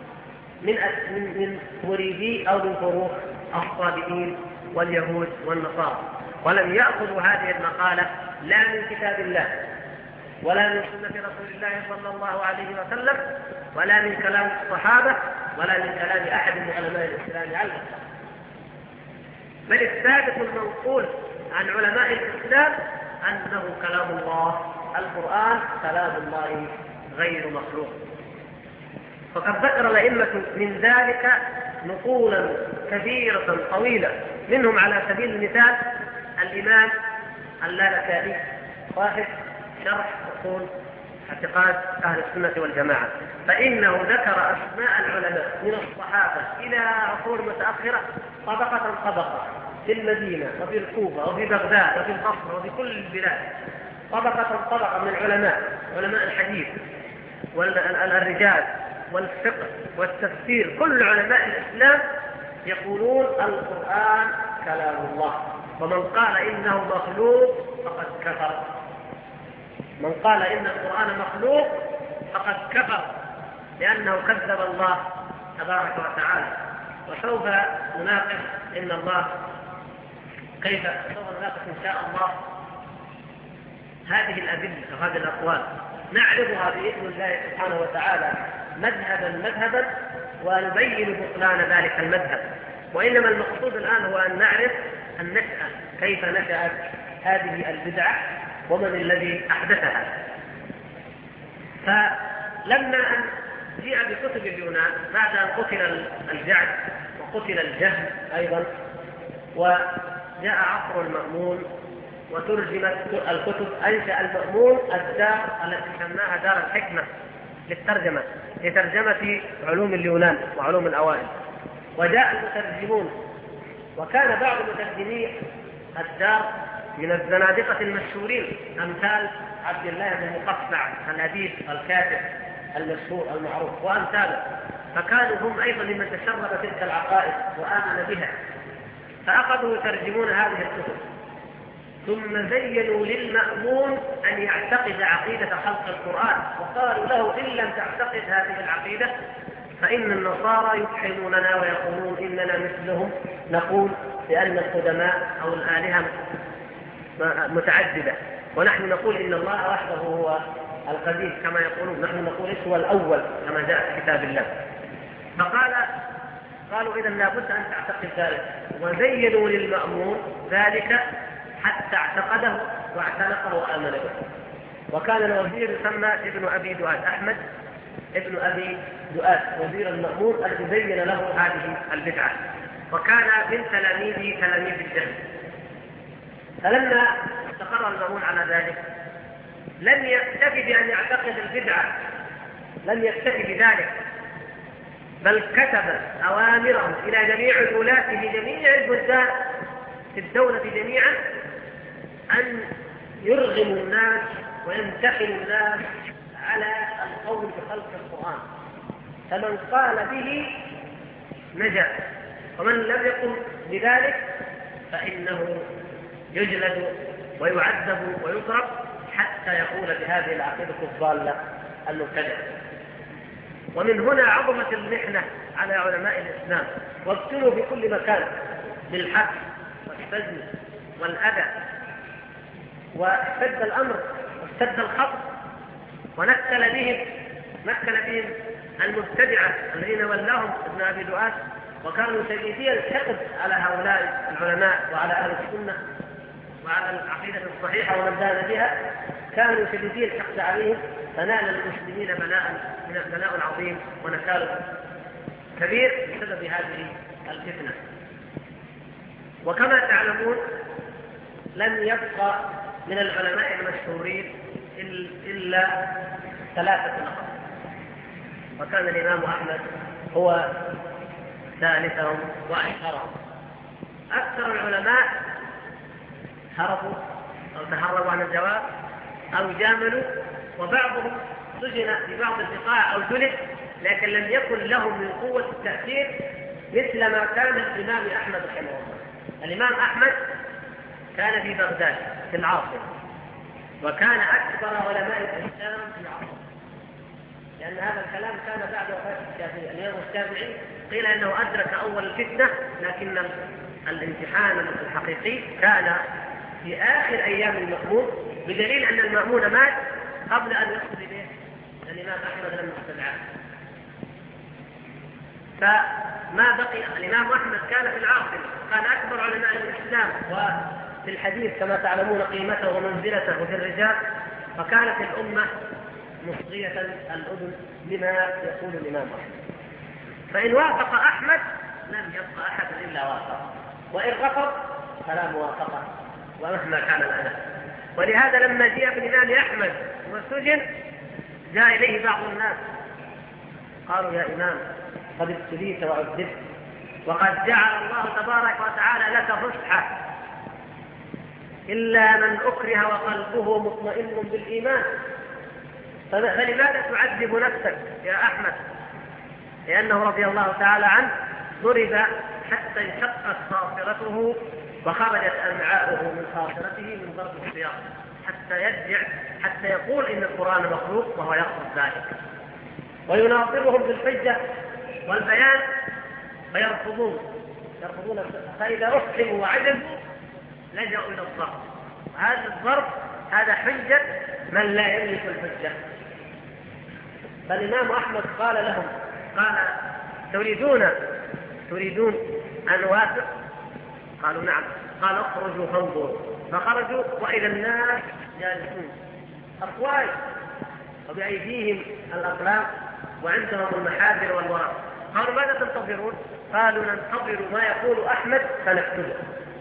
S1: من مريدي أو من فروع الصابئين واليهود والنصارى، ولم يأخذوا هذه المقالة لا من كتاب الله ولا من سنة رسول الله صلى الله عليه وسلم ولا من كلام الصحابة ولا من كلام أحد من علماء الإسلام على الإطلاق، بل الثابت المنقول عن علماء الإسلام أنه كلام الله، القرآن كلام الله غير مخلوق. فقد ذكر الأئمة من ذلك نقولا كثيرة طويلة، منهم على سبيل المثال الإمام اللالكائي صاحب شرح أصول اعتقاد أهل السنة والجماعة، فإنه ذكر أسماء العلماء من الصحابة إلى عصور متأخرة طبقة طبقة، في المدينة وفي الكوفة وفي بغداد وفي البصرة وفي كل البلاد، طبقة طبقة من العلماء، علماء الحديث والرجال والفقه والتفسير، كل علماء الإسلام يقولون القرآن كلام الله، ومن قال إنه مخلوق فقد كفر. من قال إن القرآن مخلوق فقد كفر، لأنه كذب الله تبارك وتعالى. وسوف نناقش إن الله سوف نناقش إن شاء الله هذه الأدلة وهذه الأقوال، نعرضها بإذن الله سبحانه وتعالى مذهبا ونبين بطلان ذلك المذهب. وإنما المقصود الآن هو أن نعرف النشأة، كيف نشأت هذه البدعة ومن الذي أحدثها. فلما أن جيء بكتب اليونان بعد أن قتل الجعد وقتل الجهم أيضا، وجاء عصر المأمون وترجمت الكتب، أنشأ المأمون الدار التي سماها دار الحكمة لترجمة علوم اليونان وعلوم الأوائل. وجاء المترجمون، وكان بعض مترجمي الدار من الزنادقة المشهورين أمثال عبد الله بن مقفع الأديب الكاتب المشهور المعروف وأمثاله، فكانوا هم أيضا ممن تشرب تلك العقائد وآمن بها، فأخذوا يترجمون هذه الكتب. ثم زينوا للمأمون أن يعتقد عقيدة خلق القرآن، وقالوا له إن لم تعتقد هذه العقيدة فإن النصارى يفحموننا ويقولون إننا مثلهم، نقول بأن القدماء أو الآلهة متعددة، ونحن نقول إن الله وحده هو القديم كما يقولون، نحن نقول هو الأول كما جاء في كتاب الله. قالوا إذا لابد أن تعتقد ذلك، وزينوا للمأمون ذلك حتى اعتقده واعتنقه وآمن به. وكان الوزير يسمى ابن أبي دؤاد، أحمد ابن أبي دؤاد وزير المأمون الذي زين له هذه البدعة، وكان من تلاميذ الجهم. فلما استقر المأمون على ذلك لم يكتفي بأن يعتقد البدعة، لم يكتفي بذلك، بل كتب أوامره إلى جميع ولاته في جميع البلدان في الدولة جميعا أن يرغموا الناس ويمتحنوا الناس على القول بخلق القرآن، فمن قال به نجا، ومن لم يقل بذلك فإنه يجلد ويعذب ويضرب حتى يقول بهذه العقيدة الضالة المبتدعة. ومن هنا عظمت المحنة على علماء الإسلام، وابتلوا في كل مكان بالحبس والسجن والأذى، واشتد الأمر واشتد الخطر، ونكل بهم المبتدعة الذين ولاهم ابن أبي دؤاد، وكانوا شديدي الحقد على هؤلاء العلماء وعلى أهل السنة وعلى العقيدة الصحيحة ومن دان بها، كانوا شديدي الحقد عليهم، فنال المسلمين بلاء عظيم ونكال كبير بسبب هذه الفتنة. وكما تعلمون لم يبقى من العلماء المشهورين إلا 3 نفر، وكان الإمام أحمد هو ثالثهم وأشهرهم. أكثر العلماء هربوا أو تهربوا عن الجواب أو جاملوا، وبعضهم سجن في بعض البقاع أو جلد، لكن لم يكن لهم من قوة التأثير مثل ما كان الإمام أحمد رحمه الله. الإمام أحمد كان في بغداد في العاصمة، وكان أكبر علماء الإسلام في العصر، لأن هذا الكلام كان بعد وفاة الشافعي. الإمام الشافعي قيل أنه أدرك أول الفتنة، لكن الامتحان الحقيقي كان في آخر أيام المأمون، بدليل أن المأمون مات قبل أن يصل به الإمام أحمد لما استدعاه. فما بقي الإمام أحمد كان في العاصمة، كان أكبر علماء الإسلام، وفي الحديث كما تعلمون قيمته ومنزلته في الرجال، فكانت الأمة مصغية الأذن لما يقول الإمام أحمد. فإن وافق أحمد لم يبقى أحد إلا وافق، وإن رفض فلا موافقة. ومهما كان الأذى. ولهذا لما جاء بالإمام أحمد وسجن جاء إليه بعض الناس قالوا يا إمام قد ابتليت وعذبت وقد جعل الله تبارك وتعالى لك فسحة إلا من أكره وقلبه مطمئن بالإيمان، فلماذا تعذب نفسك يا أحمد؟ لأنه رضي الله تعالى عنه ضرب حتى انشقت خاصرته وخرجت أمعاؤه من خاصرته من ضرب السياط حتى يرجع حتى يقول إن القرآن مخلوق وهو يقصد ذلك، ويناظرهم بالحجة والبيان فيرفضون فإذا أحكموا وعجزوا لجأوا إلى الضرب. هذا الضرب هذا حجة من لا يملك الحجة. فالإمام أحمد قال لهم قال تريدون أن أوافق؟ قالوا نعم. قال اخرجوا فانظروا. فخرجوا وإذا الناس جالسون أقوال وبأيديهم الأقلام وعندهم المحاذر والورق. قالوا ماذا تنتظرون؟ قالوا ننتظر ما يقول أحمد فنكتبه.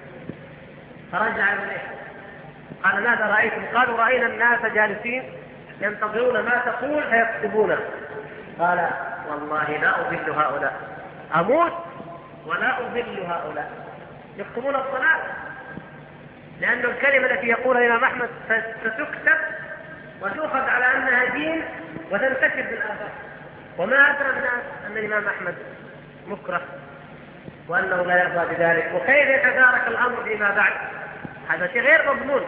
S1: فرجع إليه قال ماذا رأيتم؟ قالوا رأينا الناس جالسين ينتظرون ما تقول فيكتبونه. قال والله لا أضل هؤلاء، أموت ولا أضل هؤلاء. يكتبون الصلاة لأن الكلمة التي يقولها الإمام أحمد ستكتب وتؤخذ على أنها دين وتنتشر بالآفاق. وما أدرى الناس أن الإمام أحمد مكره وأنه لا يرضى بذلك، وكيف يتدارك الأمر فيما بعد؟ هذا شيء غير مضمون.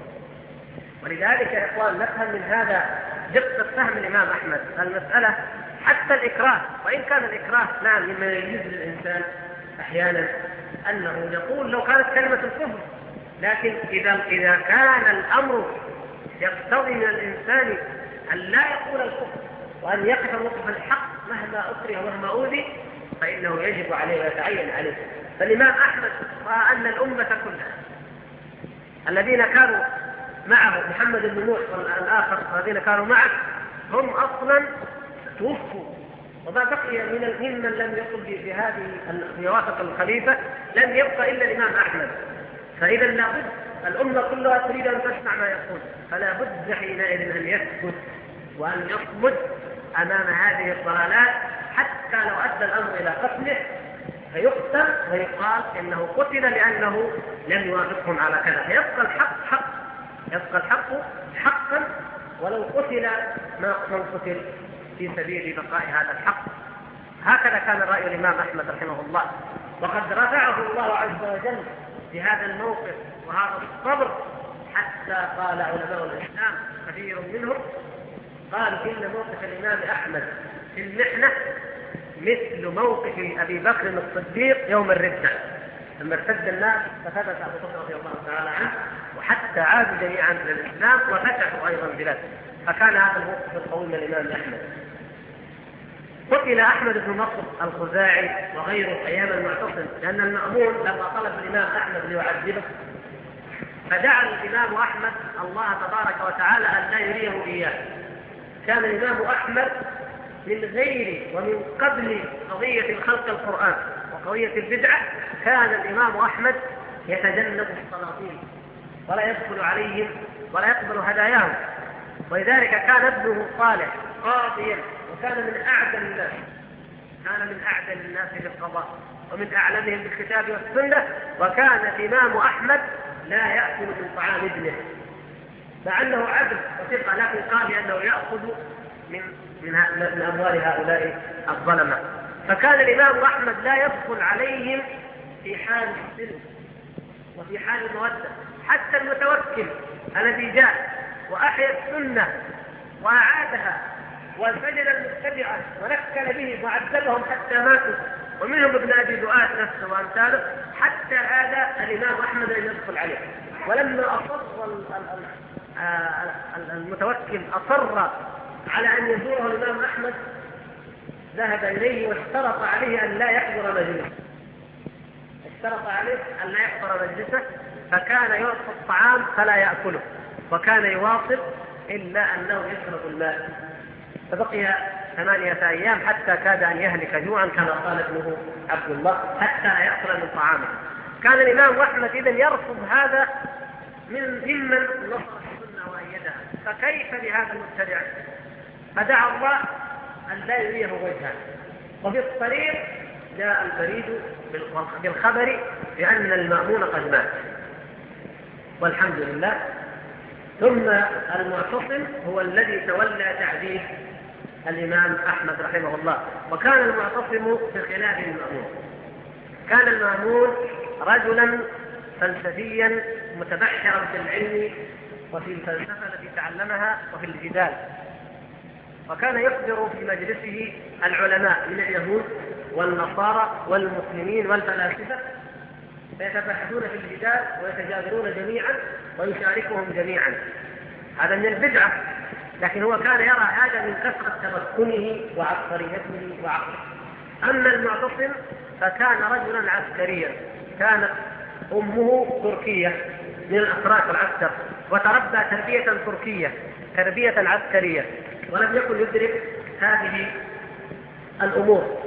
S1: ولذلك يا إخوان نفهم من هذا دقة فهم الإمام أحمد المسألة. حتى الإكراه، وإن كان الإكراه نعم مما يجوز للإنسان أحيانا أنه يقول لو كانت كلمة الكفر، لكن إذا كان الأمر يقتضي من الإنسان أن لا يقول الكفر وأن يقف موقف الحق مهما أكره ومهما أوذي فإنه يجب عليه ويتعين عليه. فالإمام أحمد رأى أن الأمة كلها الذين كانوا معه محمد بن نوح والآخر الذين كانوا معه هم أصلا توفوا، وما بقي ممن لم يقل بهذه يوافق الخليفة لم يبقى إلا الإمام أحمد. فإذا لابد الأمة كلها تريد أن تسمع ما يقول، فلا بد حينئذ أن يثبت وأن يصمد أمام هذه الضلالات حتى لو أدى الأمر إلى قتله فيقتل ويقال إنه قتل لأنه لم يوافقهم على كذا، فيبقى الحق حق، يبقى الحق حقا ولو قتل من قتل في سبيل بقاء هذا الحق. هكذا كان رأي الإمام أحمد رحمه الله، وقد رفعه الله عز وجل في هذا الموقف وهذا الصبر حتى قال علماء الإسلام كثير منهم قال إن موقف الإمام أحمد في المحنة مثل موقف أبي بكر الصديق يوم الردة لما ارتد الناس فثبت أبو بكر رضي الله تعالى عنه وحتى عادوا جميعا إلى الإسلام وفتحوا أيضا بلاد. فكان هذا الموقف القوي من الإمام أحمد. قتل أحمد بن نصر الخزاعي وغيره أيام المعتصم، لأن المأمون لما طلب الإمام أحمد ليعذبه فدعا الإمام أحمد الله تبارك وتعالى أن لا يريه إياه. كان الإمام أحمد من غير ومن قبل قضية خلق القرآن وقضية البدعة كان الإمام أحمد يتجنب السلاطين ولا يدخل عليهم ولا يقبل هداياهم، ولذلك كان ابنه صالح قاضيا وكان من أعدل الناس بالقضاء ومن أعلمهم بالكتاب والسنة، وكان الإمام أحمد لا يأكل من طعام ابنه مع أنه عدل وثقة، لكن قال أنه يأخذ من أموال هؤلاء الظلمة. فكان الإمام أحمد لا يدخل عليهم في حال السلم وفي حال المودة. حتى المتوكل الذي جاء وأحيا السنة وأعادها والفجر المتبعة ونكل به وعذبهم حتى ماتوا ومنهم ابن أبي دؤاد نفسه وأمثاله، حتى هذا الإمام أحمد لم يدخل عليه. ولما أصر المتوكل أصر على أن يزوره الإمام أحمد ذهب إليه واشترط عليه أن لا يحضر مجلسه، فكان يعطي الطعام فلا يأكله وكان يواصل إلا أنه يشرب الماء. فبقي 8 أيام حتى كاد أن يهلك جوعا كما قال ابنه عبد الله حتى لا يأكل من طعامه. كان الإمام أحمد إذن يرفض هذا ممن نصر السنة وأيدها، فكيف بهذا المبتدع؟ فدعا الله أن لا يريه وجهه، وفي الطريق جاء البريد بالخبر بأن المأمون قد مات، والحمد لله. ثم المعتصم هو الذي تولى تعذيب الإمام أحمد رحمه الله، وكان المعتصم بخلاف المأمون. كان المأمون رجلا فلسفيا متبحرا في العلم وفي الفلسفة التي تعلمها وفي الجدال، وكان يحضر في مجلسه العلماء من اليهود والنصارى والمسلمين والفلاسفة، فيتبحثون في الجدال ويتجادلون جميعا ويشاركهم جميعا. هذا من البدعة، لكن هو كان يرى هذا من كثرة تمكنه وعبقريته وعقله. أما المعتصم فكان رجلا عسكريا، كانت أمه تركية من الأتراك العسكر، وتربى تربية تركية، تربية عسكرية، ولم يكن يدرك هذه الأمور،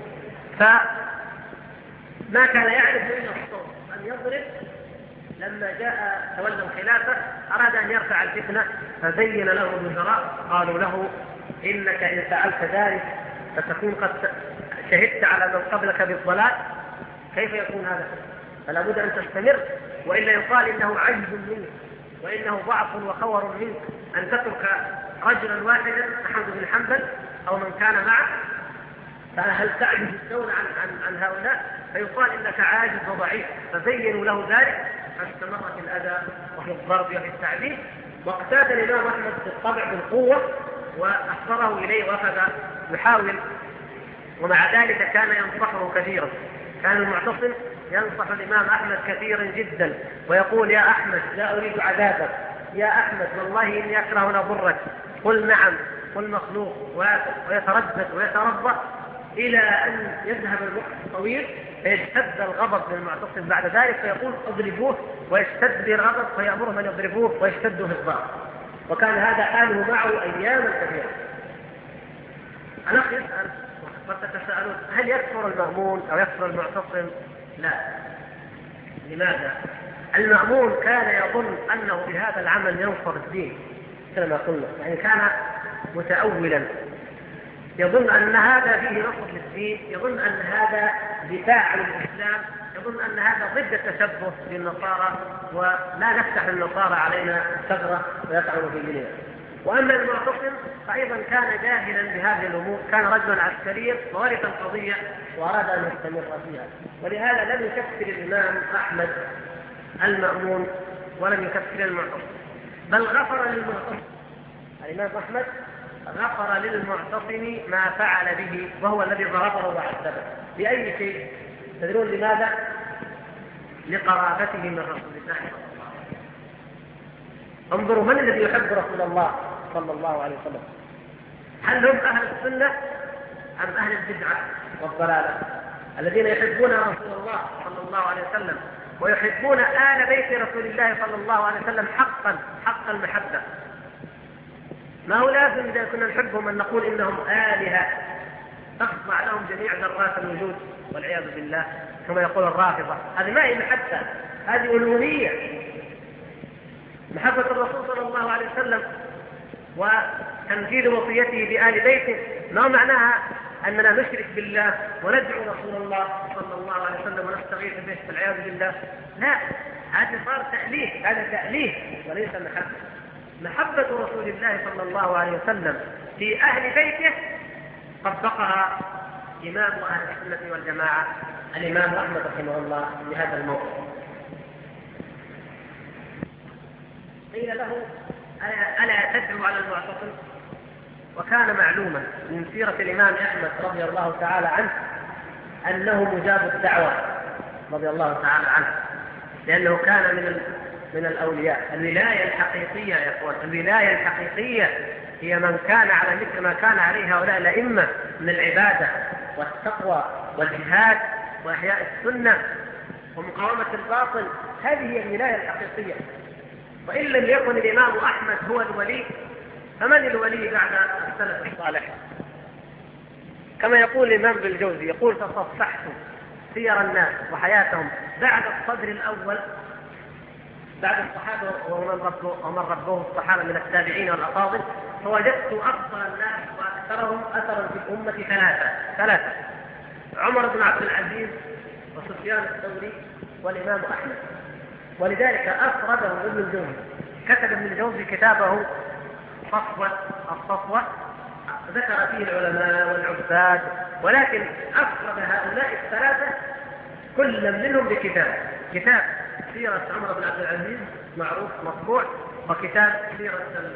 S1: فما كان يعرف إلا الصوت أن يضرب. لما جاء تولى الخلافة أراد أن يرفع الفتنة، فزين له الوزراء قالوا له إنك إن فعلت ذلك فتكون قد شهدت على من قبلك بالضلال، كيف يكون هذا؟ فلا بد أن تستمر، وإلا يقال إنه عجز منك وإنه ضعف وخور منك أن تترك رجلا واحدا أحمد بن حنبل أو من كان معه، فهل تعجز الدولة عن هؤلاء؟ فيقال إنك عاجز وضعيف. فزينوا له ذلك، فاستمر في الأذى وفي الضرب وفي التعذيب، واقتاد الإمام أحمد بالطبع بالقوة وأحضره إليه وأخذ يحاول، ومع ذلك كان ينصحه كثيرا. كان المعتصم ينصح الإمام أحمد كثيرا جدا ويقول: يا أحمد لا أريد عذابك، يا أحمد والله إني أكره أن أضرك، قل نعم، قل مخلوق، ويتردد ويتربى إلى أن يذهب الوقت الطويل فيشتد الغضب من المعتصم بعد ذلك، فيقول: اضربوه، ويشتد الغضب فيأمرهم أن يضربوه ويشتدوا في الضرب. وكان هذا حاله معه أياما كثيرة. الأخ يسأل قد تتساءلون: هل يكفر المأمون أو يكفر المعتصم؟ لا. لماذا؟ المأمون كان يظن أنه بهذا العمل ينصر الدين كما قلنا، يعني كان متأولا، يظن أن هذا فيه نصر للدين، يظن أن هذا دفاع عن الإسلام، يظن أن هذا ضد التشبه بالنصارى، ولا نفتح النصارى علينا ثغرة ويطعنوا في ديننا. وأما المعتصم فأيضا كان جاهلا بهذه الأمور، كان رجلا عسكريا وورث القضية وأراد أن يستمر فيها، ولهذا لم يكفر الإمام أحمد المأمون ولم يكفر المعتصم، بل غفر للمعتصم. الإمام أحمد غفر للمعتصم ما فعل به، وهو الذي ضربه وعذبه. بأي شيء؟ تدرون لماذا؟ لقرابته من رسول الله صلى الله عليه وسلم. انظروا من الذي يحب رسول الله صلى الله عليه وسلم، هل هم أهل السنة أم أهل البدعة والضلالة؟ الذين يحبون رسول الله صلى الله عليه وسلم ويحبون آل بيت رسول الله صلى الله عليه وسلم حقا حق المحبة. ما هو لازم إذا كنا نحبهم أن نقول إنهم آلهة تخضع لهم جميع ذرات الوجود والعياذ بالله كما يقول الرافضة. هذه ما هي محبة، هذه ألوهية. محبة الرسول صلى الله عليه وسلم وتنفيذ وصيته بآل بيته ما معناها أننا نشرك بالله وندعو رسول الله صلى الله عليه وسلم ونستغيث به والعياذ بالله. لا، هذا صار تأليه، هذا تأليه وليس محبة. محبة رسول الله صلى الله عليه وسلم في أهل بيته طبقها إمام أهل السنة والجماعة الإمام أحمد رحمه الله بهذا الموقف. قيل له: ألا تدعو على المعتصم؟ وكان معلوما من سيرة الإمام أحمد رضي الله تعالى عنه أنه مجاب الدعوة رضي الله تعالى عنه، لأنه كان من الأولياء. الولاية الحقيقية يا إخوان، الولاية الحقيقية هي من كان على مثل ما كان عليه هؤلاء الأئمة من العبادة والتقوى والجهاد وإحياء السنة ومقاومة الباطل. هذه هي الولاية الحقيقية. وإن لم يكن الإمام أحمد هو الولي، فمن الولي بعد السلف الصالح؟ كما يقول الإمام ابن الجوزي، يقول: فصفحت سير الناس وحياتهم بعد الصدر الأول بعد الصحابة ومن ربوه الصحابة من التابعين والأفاضل، فوجدت أفضل الناس وأكثرهم أثرا في الأمة ثلاثة: عمر بن عبد العزيز، وسفيان الثوري، والإمام أحمد. ولذلك أفرده ابن الجوزي، كتب ابن الجوزي كتابه الصفوة، ذكر فيه العلماء والعباد، ولكن أفرد هؤلاء الثلاثة كل منهم كتاب سيرة عمر بن عبد العزيز معروف مطبوع، وكتاب سيرة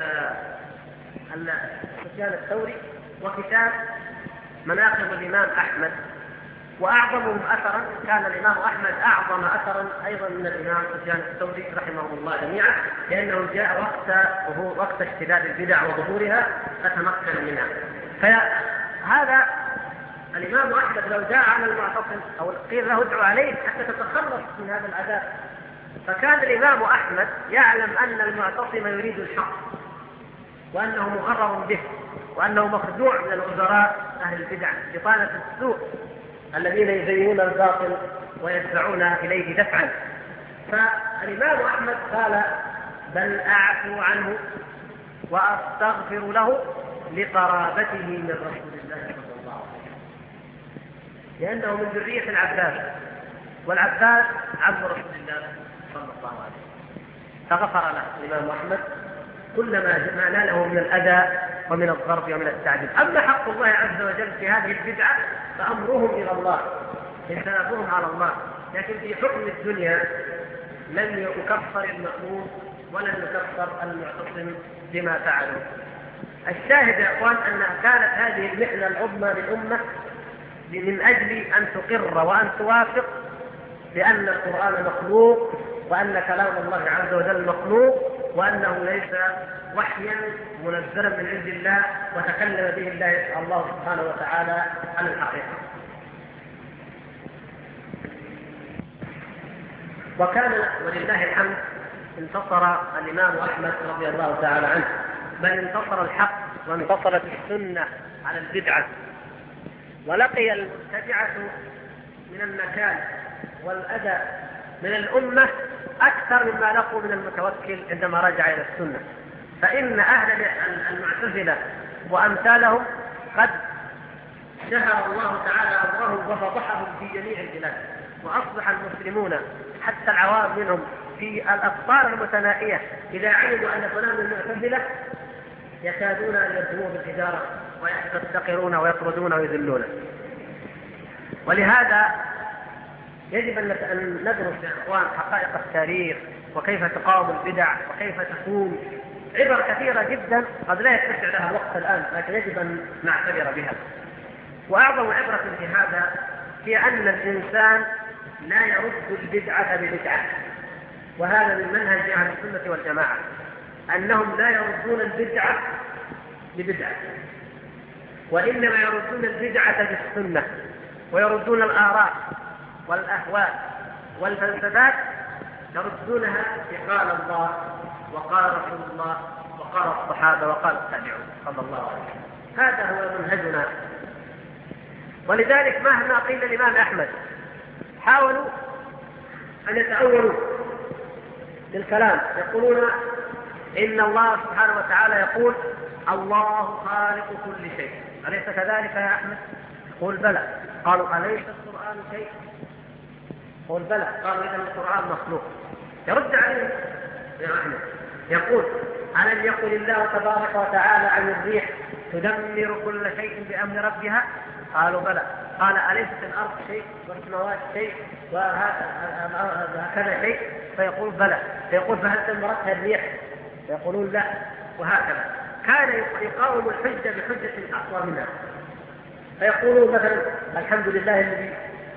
S1: سفيان الثوري، وكتاب مناقب الإمام أحمد. وأعظمهم أثرا كان الإمام أحمد أعظم أثرا أيضا من الإمام سفيان الثوري رحمه الله جميعا، لأنه جاء وقت اشتداد البدع وظهورها فتمكن منها. فهذا الإمام أحمد لو جاء على المعتصم أو قيل له ادعو عليه حتى تتخلص من هذا العذاب، فكان الإمام أحمد يعلم أن المعتصم يريد الحق، وأنه مغرر به، وأنه مخدوع من الوزراء أهل البدع بطانة السوء الذين يزينون الباطل ويدفعون إليه دفعا. فالإمام أحمد قال: بل أعفو عنه وأستغفر له لقرابته من رسول الله صلى الله عليه وسلم، لأنه من ذرية العباس، والعباس عم رسول الله صلى الله عليه وسلم، فغفر له الإمام أحمد كل ما ناله من الأذى ومن الضرب ومن التعذيب. أما حق الله عز وجل في هذه البدعة فأمرهم إلى الله، حسابهم على الله، لكن في حكم الدنيا لم يكفر المأمور ولم يكفر المعتصم بما فعلوا. الشاهد يا أخوان أن كانت هذه المحنة العظمى للأمة من أجل أن تقر وأن توافق بأن القرآن مخلوق، وأن كلام الله عز وجل مخلوق، وأنه ليس وحيا منزلا من عند الله وتكلم به الله سبحانه وتعالى عن الحقيقة. وكان ولله الحمد انتصر الإمام أحمد رضي الله تعالى عنه، بل انتصر الحق وانتصرت السنة على البدعة، ولقي المبتدعة من النكال والأذى من الأمة أكثر مما لقوا من المتوكل عندما رجع إلى السنة. فإن أهل المعتزلة وأمثالهم قد شهر الله تعالى أمرهم وفضحهم في جميع البلاد، وأصبح المسلمون حتى العوام منهم في الأقطار المتنائية إذا علموا أن فلان من المعتزلة يكادون أن يرجموه بالحجارة ويستقرون ويطردون ويذلون. ولهذا يجب أن ندرس يا إخوان حقائق التاريخ، وكيف تقاوم البدع، وكيف تكون عبر كثيرة جدا قد لا يتسع لها الوقت الآن، لكن يجب أن نعتبر بها. وأعظم عبرة في هذا هي أن الإنسان لا يرد البدعة ببدعة، وهذا من منهج أهل السنة والجماعة، أنهم لا يردون البدعة ببدعة، وإنما يردون البدعة بالسنة، ويردون الآراء والأهواء والفلسفات يردونها بقال الله وقال رسول الله وقال الصحابة وقال التابعون صلى الله عليه وسلم. هذا هو منهجنا. ولذلك مهما قيل الإمام أحمد حاولوا أن يتأولوا بالكلام، يقولون إن الله سبحانه وتعالى يقول الله خالق كل شيء، أليس كذلك يا أحمد؟ قل بلى. قالوا أليس القرآن شيء؟ قل بلى. قالوا إذا القرآن مخلوق. يرد عليه يا أحمد يقول ألم يقل الله تبارك وتعالى عن الريح تدمر كل شيء بأمر ربها؟ قالوا بلى. قال أليست الأرض شيء والسماوات شيء وهكذا شيء؟ فيقول بلى. فيقول فهل دمرتها الريح؟ فيقولون لا، وهكذا. كان يقاوم الحجة بحجة أقوى منها، فيقولون مثلا الحمد لله الذي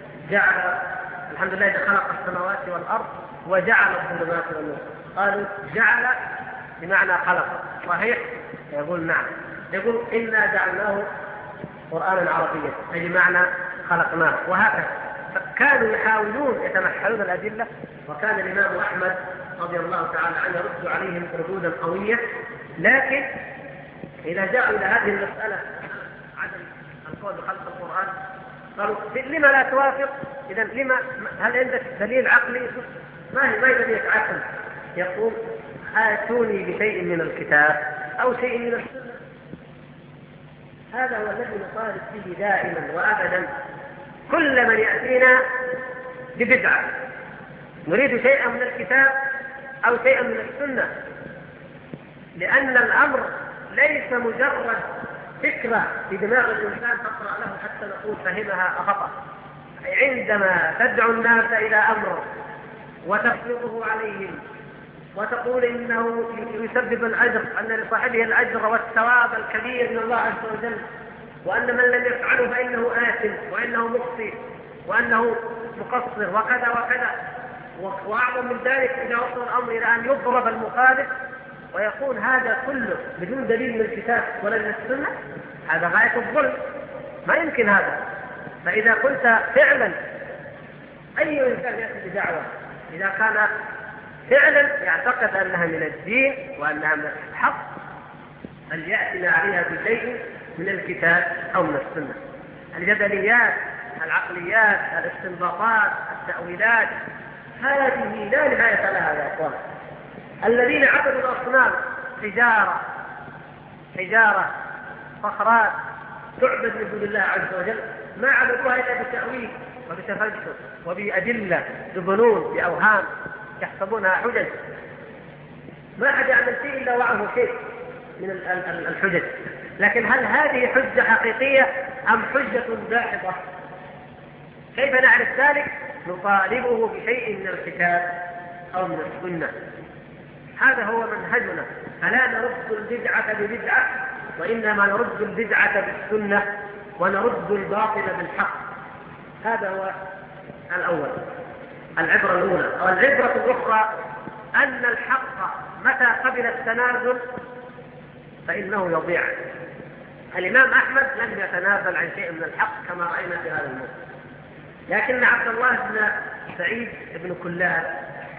S1: خلق السماوات والأرض وجعل الظلمات والنور. قالوا جعل بمعنى خلق، صحيح؟ يقول نعم. يقول إنا جعلناه قرآنا عربيا أي بمعنى خلقناه، وهكذا. كانوا يحاولون يتمحلون الأدلة، وكان الإمام أحمد رضي الله تعالى عنه يرد عليهم ردودا قوية. لكن إذا جاءوا إلى هذه المسألة عدم القول بخلق القرآن قالوا لما لا توافق؟ إذا لما؟ هل عندك دليل عقلي؟ ما هي دليل عقل؟ يقول آتوني بشيء من الكتاب أو شيء من السنة. هذا هو الذي نطالب به دائما وأبدا كل من يأتينا ببدعة، نريد شيئا من الكتاب أو شيئا من السنة، لأن الأمر ليس مجرد فكرة في دماغ الإنسان تقرأ له حتى نقول فهمها خطأ. عندما تدعو الناس إلى أمر وتفرضه عليهم وتقول إنه يسبب الأجر، أن لصاحبه الأجر والثواب الكبير من الله عز وجل، وأن من لم يفعله فإنه آثم وإنه مخطئ وأنه مقصر وكذا وكذا، وأعظم من ذلك إذا وصل الأمر إلى أن يضرب المخالف ويقول هذا كله بدون دليل من الكتاب ولا من السنة، هذا غاية الظلم، ما يمكن هذا. فإذا كنت فعلا أي إنسان يأتي بدعوة إذا كان فعلا يعتقد أنها من الدين وأنها من الحق أن يأتي عليها بشيء من الكتاب أو من السنة. الجدليات، العقليات، الاستنباطات، التأويلات، هذه لا نهاية لها يا أخوان. الذين عبدوا الأصنام حجارة صخرات تعبد من دون الله عز وجل، ما عبدوها إلا بالتأويل وبتفلسف وبأدلة بظنون بأوهام يحسبونها حجج. ما حد يعمل شيء إلا وعه شيء من الحجج، لكن هل هذه حجة حقيقية أم حجة داحضة؟ كيف نعرف ذلك؟ نطالبه بشيء من الكتاب أو من السنة. هذا هو منهجنا، فلا نرد البدعة ببدعة، وإنما نرد البدعة بالسنة ونرد الباطل بالحق. هذا هو الأول، العبرة الأولى. والعبرة الأخرى أن الحق متى قبل التنازل فإنه يضيع. الإمام أحمد لم يتنازل عن شيء من الحق كما رأينا في هذا الموضوع، لكن عبد الله بن سعيد بن كلاب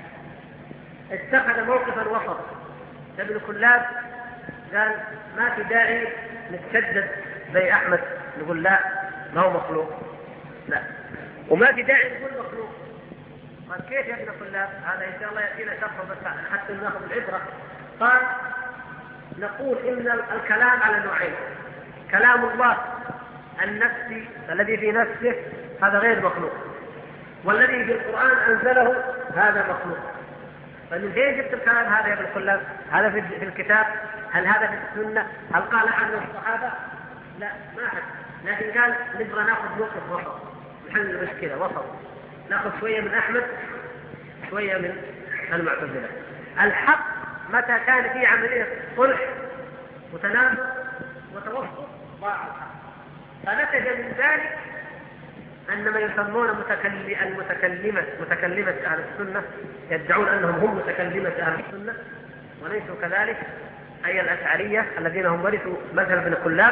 S1: اتخذ موقفا وسط. ابن كلاب قال ما في داعي نتشدد زي أحمد نقول لا ما هو مخلوق، لا، وما في داعي نقول مخلوق. قال كيف يا ابن كلاب؟ هذا إن شاء الله يأتينا شرحه بس حتى ناخذ العبرة. قال نقول إن الكلام على نوعين: كلام الله النفسي الذي في نفسه هذا غير مخلوق، والذي في القرآن أنزله هذا مخلوق. فمن فين جبت الكلام هذا يا ابن كلاب؟ هذا في الكتاب؟ هل هذا في السنة؟ هل قال عنه الصحابة؟ لا، ما أحد. لكن قال نبغى ناخذ موقف وسط، نحل المشكلة وسط، ناخذ شوية من أحمد شوية من المعتزلة. الحق متى كان في عملية صلح وتنازل وتوسط ضاع الحق. فنتج من ذلك أن ما يسمون متكلمة أهل السنة يدعون أنهم هم متكلمة أهل السنة وليسوا كذلك، أي الأشعرية الذين هم ورثوا مذهب ابن كلاب،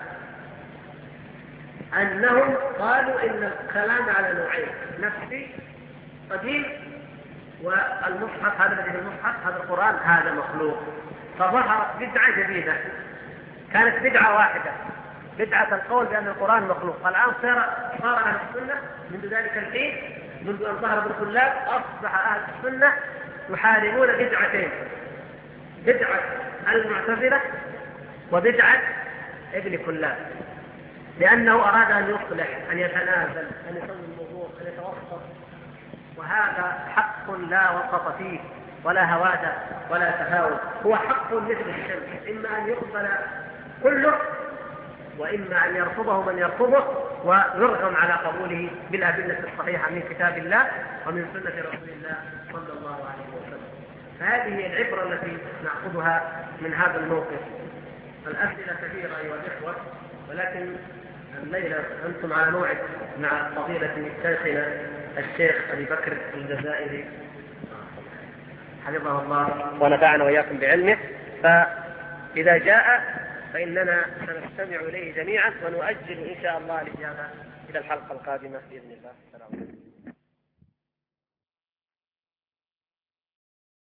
S1: أنهم قالوا إن الكلام على نوعين: نفسي قديم، والمصحف هذا الذي في المصحف هذا القرآن هذا مخلوق. فظهرت بدعة جديدة، كانت بدعة واحدة، بدعة القول بأن القرآن مخلوق. فالآن صار أهل السنة منذ ذلك الحين، منذ أن ظهر ابن كلاب أصبح أهل السنة يحاربون بدعتين: بدعة المعتزلة وبدعة ابن كلاب، لأنه أراد أن يصلح، أن يتنازل، أن يسوي الموضوع، أن يتوسط. وهذا حق لا وسط فيه ولا هوادة ولا تهاون، هو حق مثل الشمس، إما أن يقبل كله وإما أن يرفضه من يرفضه ويرغم على قبوله بالأدلة الصحيحة من كتاب الله ومن سنة رسول الله صلى الله عليه وسلم. فهذه هي العبرة التي نأخذها من هذا الموقف. الأسئلة كثيرة أيها الإخوة، ولكن الليلة أنتم على موعد مع فضيلة شيخنا الشيخ أبي بكر الجزائري حفظه الله ونفعنا وإياكم بعلمه، فإذا جاء فإننا سنستمع إليه جميعا ونؤجل إن شاء الله الإجابة إلى الحلقة القادمة بإذن الله. السلام عليكم.